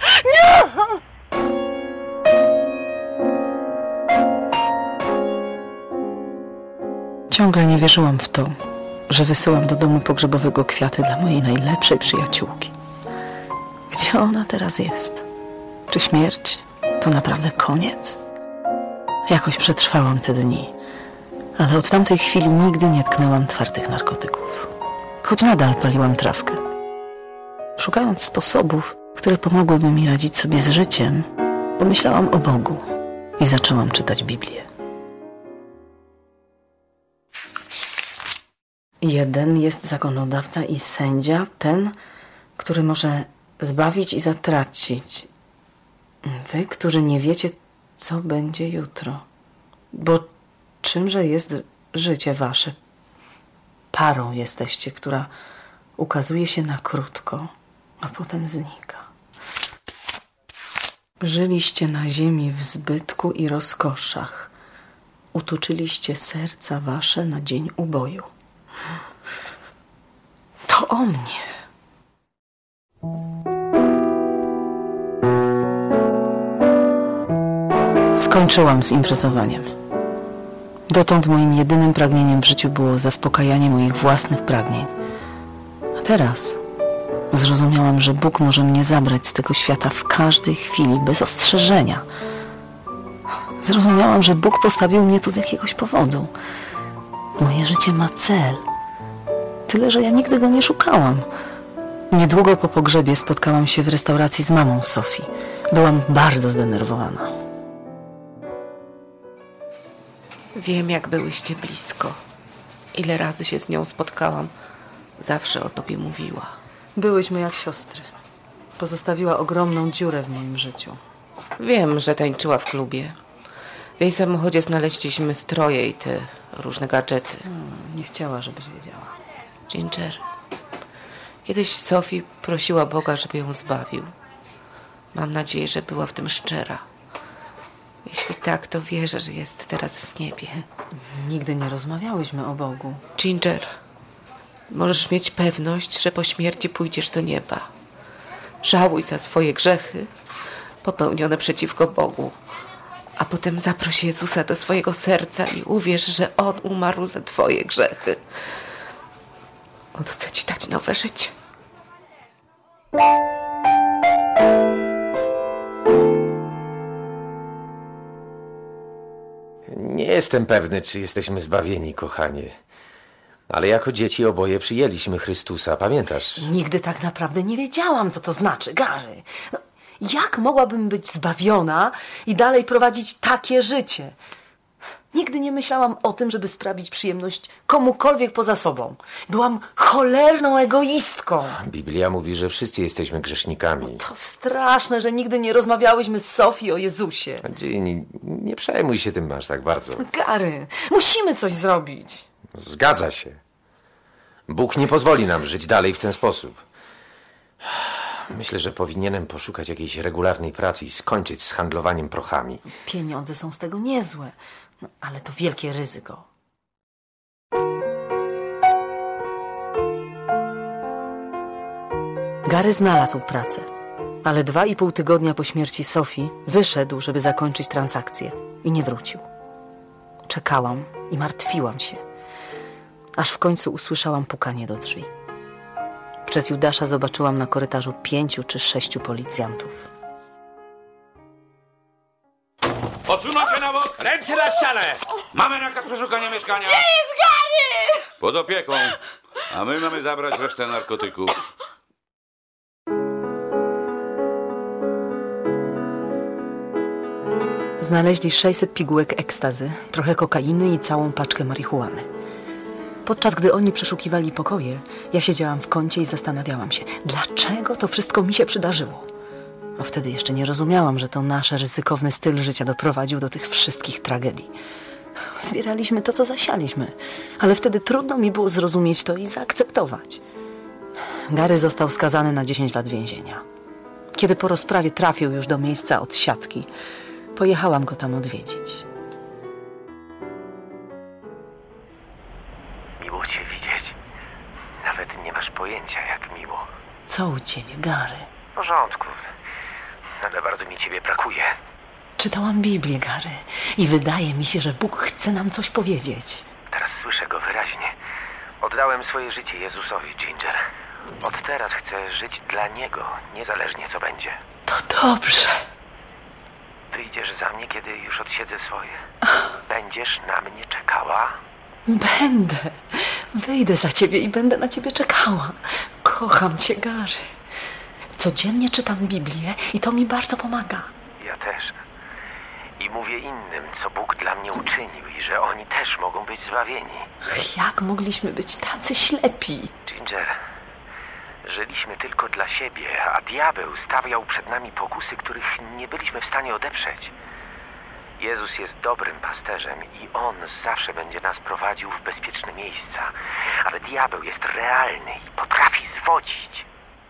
Ciągle nie wierzyłam w to, że wysyłam do domu pogrzebowego kwiaty dla mojej najlepszej przyjaciółki. Gdzie ona teraz jest? Czy śmierć to naprawdę koniec? Jakoś przetrwałam te dni, ale od tamtej chwili nigdy nie tknęłam twardych narkotyków. Choć nadal paliłam trawkę. Szukając sposobów, które pomogłyby mi radzić sobie z życiem, pomyślałam o Bogu i zaczęłam czytać Biblię. Jeden jest zakonodawca i sędzia, ten, który może zbawić i zatracić. Wy, którzy nie wiecie, co będzie jutro. Bo czymże jest życie wasze? Parą jesteście, która ukazuje się na krótko, a potem znika. Żyliście na ziemi w zbytku i rozkoszach. Utuczyliście serca wasze na dzień uboju. To o mnie. Skończyłam z imprezowaniem. Dotąd moim jedynym pragnieniem w życiu było zaspokajanie moich własnych pragnień. A teraz zrozumiałam, że Bóg może mnie zabrać z tego świata w każdej chwili, bez ostrzeżenia. Zrozumiałam, że Bóg postawił mnie tu z jakiegoś powodu. Moje życie ma cel. Tyle, że ja nigdy go nie szukałam. Niedługo po pogrzebie spotkałam się w restauracji z mamą Sophie. Byłam bardzo zdenerwowana. Wiem, jak byłyście blisko. Ile razy się z nią spotkałam. Zawsze o tobie mówiła. Byłyśmy jak siostry. Pozostawiła ogromną dziurę w moim życiu. Wiem, że tańczyła w klubie. W jej samochodzie znaleźliśmy stroje i te różne gadżety. Nie chciała, żebyś wiedziała. Ginger, kiedyś Sophie prosiła Boga, żeby ją zbawił. Mam nadzieję, że była w tym szczera. Jeśli tak, to wierzę, że jest teraz w niebie. Nigdy nie rozmawiałyśmy o Bogu. Ginger, możesz mieć pewność, że po śmierci pójdziesz do nieba. Żałuj za swoje grzechy popełnione przeciwko Bogu, a potem zaproś Jezusa do swojego serca i uwierz, że On umarł za twoje grzechy. On chce ci dać nowe życie. Nie jestem pewny, czy jesteśmy zbawieni, kochanie. Ale jako dzieci oboje przyjęliśmy Chrystusa, pamiętasz? Nigdy tak naprawdę nie wiedziałam, co to znaczy, Gary. No, jak mogłabym być zbawiona i dalej prowadzić takie życie? Nigdy nie myślałam o tym, żeby sprawić przyjemność komukolwiek poza sobą. Byłam cholerną egoistką. Biblia mówi, że wszyscy jesteśmy grzesznikami. To straszne, że nigdy nie rozmawiałyśmy z Sophie o Jezusie. Nie przejmuj się tym aż tak bardzo. Gary, musimy coś zrobić. Zgadza się. Bóg nie pozwoli nam żyć dalej w ten sposób. Myślę, że powinienem poszukać jakiejś regularnej pracy i skończyć z handlowaniem prochami. Pieniądze są z tego niezłe, no, ale to wielkie ryzyko. Gary znalazł pracę, ale 2,5 tygodnia po śmierci Sophie wyszedł, żeby zakończyć transakcję i nie wrócił. Czekałam i martwiłam się, aż w końcu usłyszałam pukanie do drzwi. Przez Judasza zobaczyłam na korytarzu 5 czy 6 policjantów. Odsunąć się na bok! Ręce na ścianę! Mamy nakaz przeszukania mieszkania. Gdzie jest Gary? Pod opieką. A my mamy zabrać resztę narkotyków. Znaleźli 600 pigułek ekstazy, trochę kokainy i całą paczkę marihuany. Podczas gdy oni przeszukiwali pokoje, ja siedziałam w kącie i zastanawiałam się, dlaczego to wszystko mi się przydarzyło. A wtedy jeszcze nie rozumiałam, że to nasz ryzykowny styl życia doprowadził do tych wszystkich tragedii. Zbieraliśmy to, co zasialiśmy, ale wtedy trudno mi było zrozumieć to i zaakceptować. Gary został skazany na 10 lat więzienia. Kiedy po rozprawie trafił już do miejsca odsiadki, pojechałam go tam odwiedzić. Miło cię widzieć. Nawet nie masz pojęcia, jak miło. Co u ciebie, Gary? W porządku, ale bardzo mi ciebie brakuje. Czytałam Biblię, Gary, i wydaje mi się, że Bóg chce nam coś powiedzieć. Teraz słyszę go wyraźnie. Oddałem swoje życie Jezusowi, Ginger. Od teraz chcę żyć dla Niego, niezależnie co będzie. To dobrze. Wyjdziesz za mnie, kiedy już odsiedzę swoje? Będziesz na mnie czekała? Będę. Wyjdę za ciebie i będę na ciebie czekała. Kocham cię, Gary. Codziennie czytam Biblię i to mi bardzo pomaga. Ja też. I mówię innym, co Bóg dla mnie uczynił i że oni też mogą być zbawieni. Jak mogliśmy być tacy ślepi? Ginger, żyliśmy tylko dla siebie, a diabeł stawiał przed nami pokusy, których nie byliśmy w stanie odeprzeć. Jezus jest dobrym pasterzem i On zawsze będzie nas prowadził w bezpieczne miejsca, ale diabeł jest realny i potrafi zwodzić.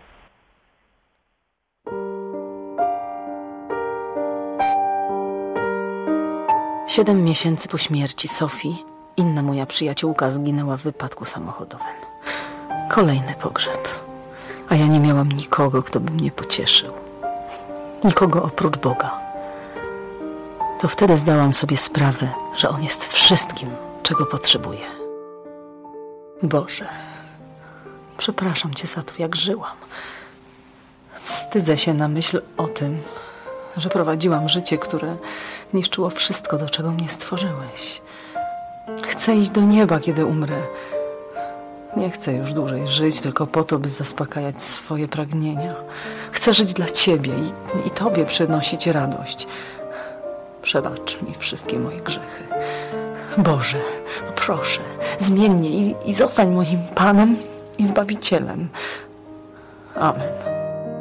Siedem miesięcy po śmierci Sophie, inna moja przyjaciółka zginęła w wypadku samochodowym. Kolejny pogrzeb. A ja nie miałam nikogo, kto by mnie pocieszył. Nikogo oprócz Boga. To wtedy zdałam sobie sprawę, że On jest wszystkim, czego potrzebuję. Boże, przepraszam Cię za to, jak żyłam. Wstydzę się na myśl o tym, że prowadziłam życie, które niszczyło wszystko, do czego mnie stworzyłeś. Chcę iść do nieba, kiedy umrę. Nie chcę już dłużej żyć tylko po to, by zaspokajać swoje pragnienia. Chcę żyć dla Ciebie i Tobie przynosić radość. Przebacz mi wszystkie moje grzechy. Boże, proszę, zmień mnie i zostań moim Panem i Zbawicielem. Amen.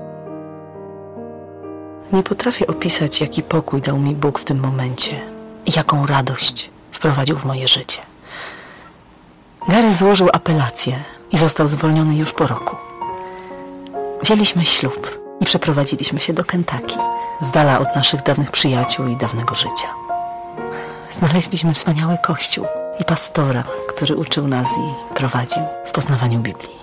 Nie potrafię opisać, jaki pokój dał mi Bóg w tym momencie i jaką radość wprowadził w moje życie. Gary złożył apelację i został zwolniony już po roku. Wzięliśmy ślub i przeprowadziliśmy się do Kentucky, z dala od naszych dawnych przyjaciół i dawnego życia. Znaleźliśmy wspaniały kościół i pastora, który uczył nas i prowadził w poznawaniu Biblii.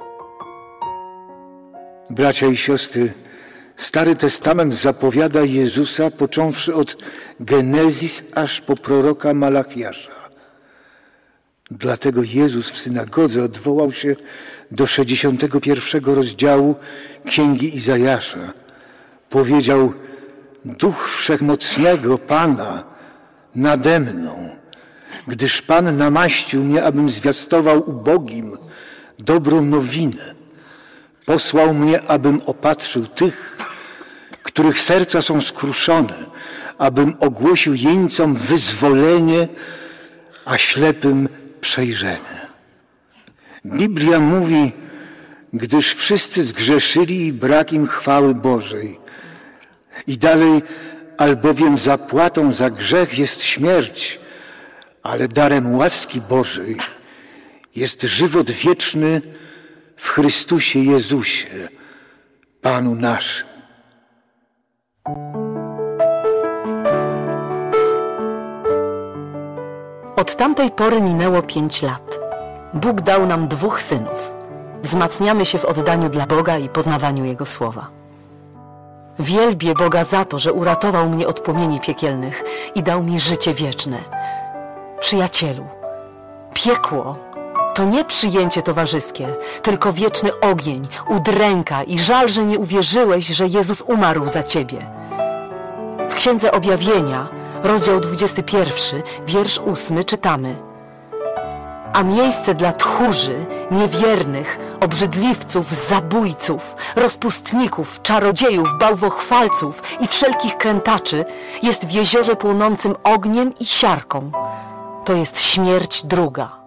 Bracia i siostry, Stary Testament zapowiada Jezusa począwszy od Genezis aż po proroka Malachiasza. Dlatego Jezus w synagodze odwołał się do 61 rozdziału Księgi Izajasza. Powiedział: Duch Wszechmocnego Pana nade mną, gdyż Pan namaścił mnie, abym zwiastował ubogim dobrą nowinę. Posłał mnie, abym opatrzył tych, których serca są skruszone, abym ogłosił jeńcom wyzwolenie, a ślepym przejrzenie. Biblia mówi, gdyż wszyscy zgrzeszyli i brak im chwały Bożej. I dalej, albowiem zapłatą za grzech jest śmierć, ale darem łaski Bożej jest żywot wieczny w Chrystusie Jezusie, Panu naszym. Od tamtej pory minęło 5 lat. Bóg dał nam 2 synów. Wzmacniamy się w oddaniu dla Boga i poznawaniu Jego słowa. Wielbię Boga za to, że uratował mnie od płomieni piekielnych i dał mi życie wieczne. Przyjacielu, piekło to nie przyjęcie towarzyskie, tylko wieczny ogień, udręka i żal, że nie uwierzyłeś, że Jezus umarł za ciebie. W Księdze Objawienia, rozdział 21, wiersz 8 czytamy: A miejsce dla tchórzy, niewiernych, obrzydliwców, zabójców, rozpustników, czarodziejów, bałwochwalców i wszelkich krętaczy jest w jeziorze płonącym ogniem i siarką. To jest śmierć druga.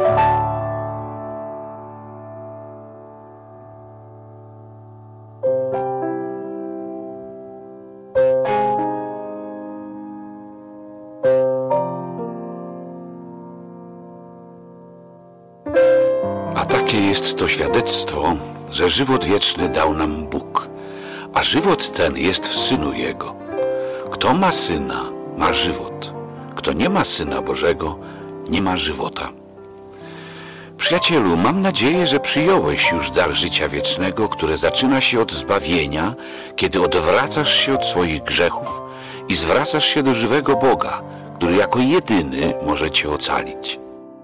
A takie jest to świadectwo, że żywot wieczny dał nam Bóg, a żywot ten jest w Synu Jego. Kto ma Syna, ma żywot. Kto nie ma Syna Bożego, nie ma żywota. Przyjacielu, mam nadzieję, że przyjąłeś już dar życia wiecznego, które zaczyna się od zbawienia, kiedy odwracasz się od swoich grzechów i zwracasz się do żywego Boga, który jako jedyny może cię ocalić.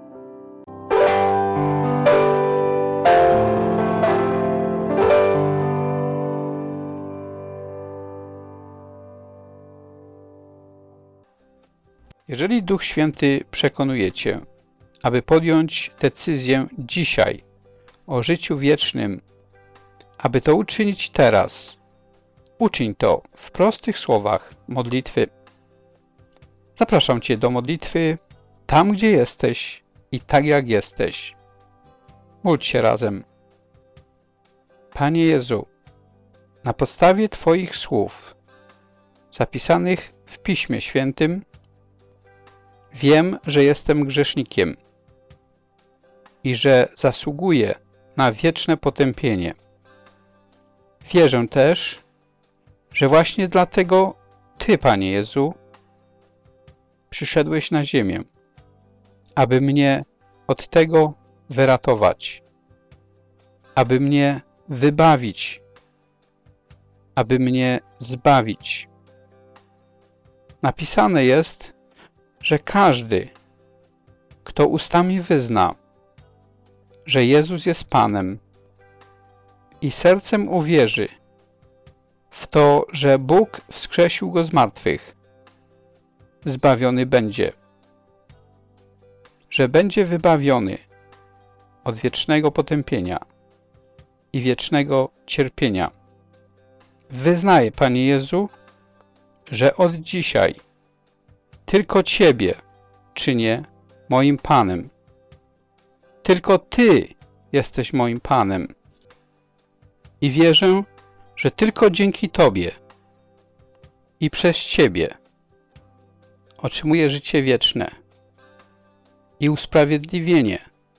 Jeżeli Duch Święty przekonuje cię, aby podjąć decyzję dzisiaj o życiu wiecznym, aby to uczynić teraz, uczyń to w prostych słowach modlitwy. Zapraszam cię do modlitwy tam, gdzie jesteś i tak, jak jesteś. Módl się razem. Panie Jezu, na podstawie Twoich słów zapisanych w Piśmie Świętym wiem, że jestem grzesznikiem i że zasługuję na wieczne potępienie. Wierzę też, że właśnie dlatego Ty, Panie Jezu, przyszedłeś na ziemię, aby mnie od tego wyratować, aby mnie wybawić, aby mnie zbawić. Napisane jest, że każdy, kto ustami wyzna, że Jezus jest Panem i sercem uwierzy w to, że Bóg wskrzesił Go z martwych, zbawiony będzie, że będzie wybawiony od wiecznego potępienia i wiecznego cierpienia. Wyznaję, Panie Jezu, że od dzisiaj tylko Ciebie czynię moim Panem. Tylko Ty jesteś moim Panem. I wierzę, że tylko dzięki Tobie i przez Ciebie otrzymuję życie wieczne i usprawiedliwienie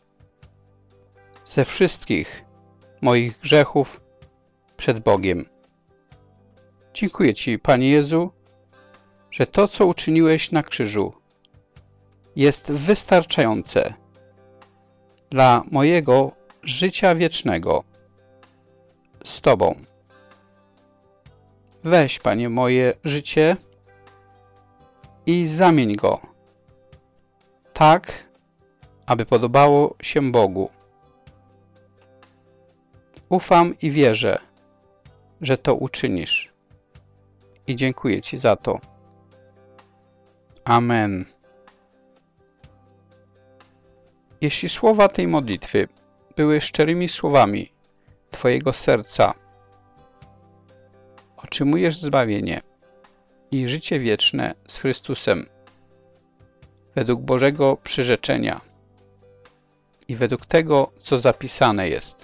ze wszystkich moich grzechów przed Bogiem. Dziękuję Ci, Panie Jezu, że to, co uczyniłeś na krzyżu, jest wystarczające dla mojego życia wiecznego z Tobą. Weź, Panie, moje życie i zamień go tak, aby podobało się Bogu. Ufam i wierzę, że to uczynisz i dziękuję Ci za to. Amen. Jeśli słowa tej modlitwy były szczerymi słowami Twojego serca, otrzymujesz zbawienie i życie wieczne z Chrystusem według Bożego przyrzeczenia i według tego, co zapisane jest.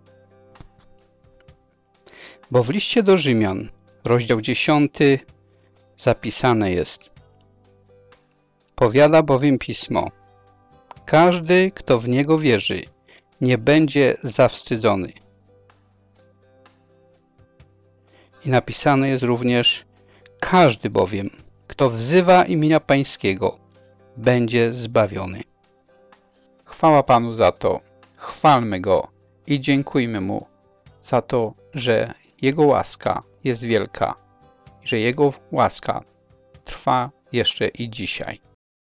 Bo w liście do Rzymian, rozdział 10, zapisane jest: powiada bowiem Pismo: każdy, kto w Niego wierzy, nie będzie zawstydzony. I napisane jest również: każdy bowiem, kto wzywa imienia Pańskiego, będzie zbawiony. Chwała Panu za to, chwalmy Go i dziękujmy Mu za to, że Jego łaska jest wielka i że Jego łaska trwa jeszcze i dzisiaj.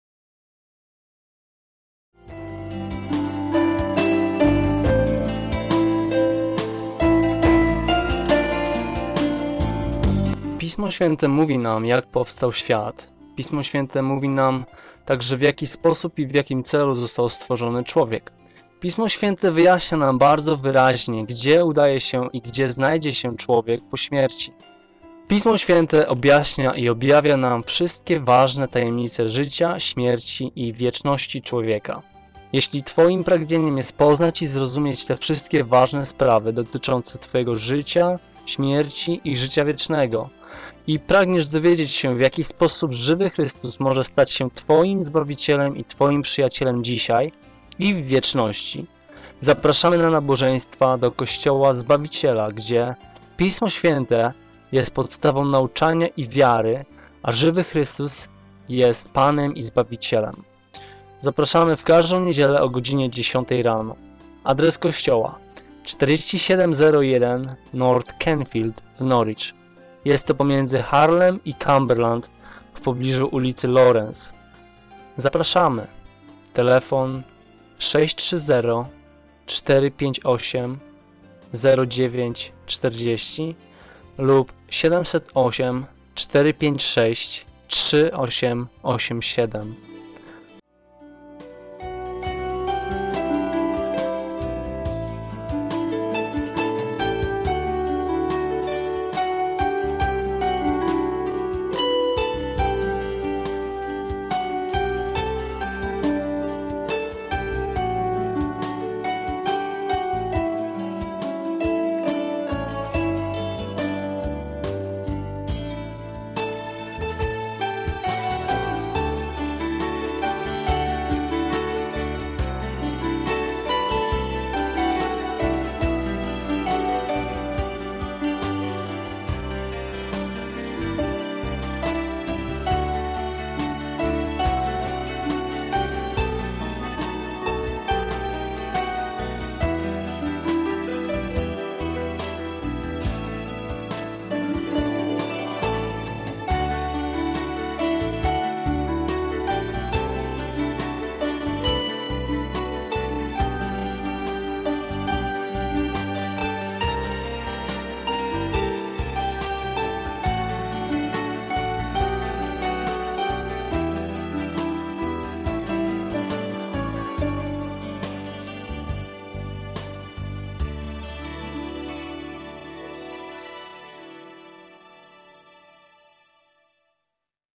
Pismo Święte mówi nam, jak powstał świat. Pismo Święte mówi nam także, w jaki sposób i w jakim celu został stworzony człowiek. Pismo Święte wyjaśnia nam bardzo wyraźnie, gdzie udaje się i gdzie znajdzie się człowiek po śmierci. Pismo Święte objaśnia i objawia nam wszystkie ważne tajemnice życia, śmierci i wieczności człowieka. Jeśli Twoim pragnieniem jest poznać i zrozumieć te wszystkie ważne sprawy dotyczące Twojego życia, śmierci i życia wiecznego i pragniesz dowiedzieć się, w jaki sposób żywy Chrystus może stać się Twoim Zbawicielem i Twoim przyjacielem dzisiaj i w wieczności, zapraszamy na nabożeństwa do Kościoła Zbawiciela, gdzie Pismo Święte jest podstawą nauczania i wiary, a żywy Chrystus jest Panem i Zbawicielem. Zapraszamy w każdą niedzielę o godzinie 10 rano. Adres kościoła: 4701 North Kenfield w Norwich. Jest to pomiędzy Harlem i Cumberland w pobliżu ulicy Lawrence. Zapraszamy. Telefon 630 458 0940 lub 708 456 3887.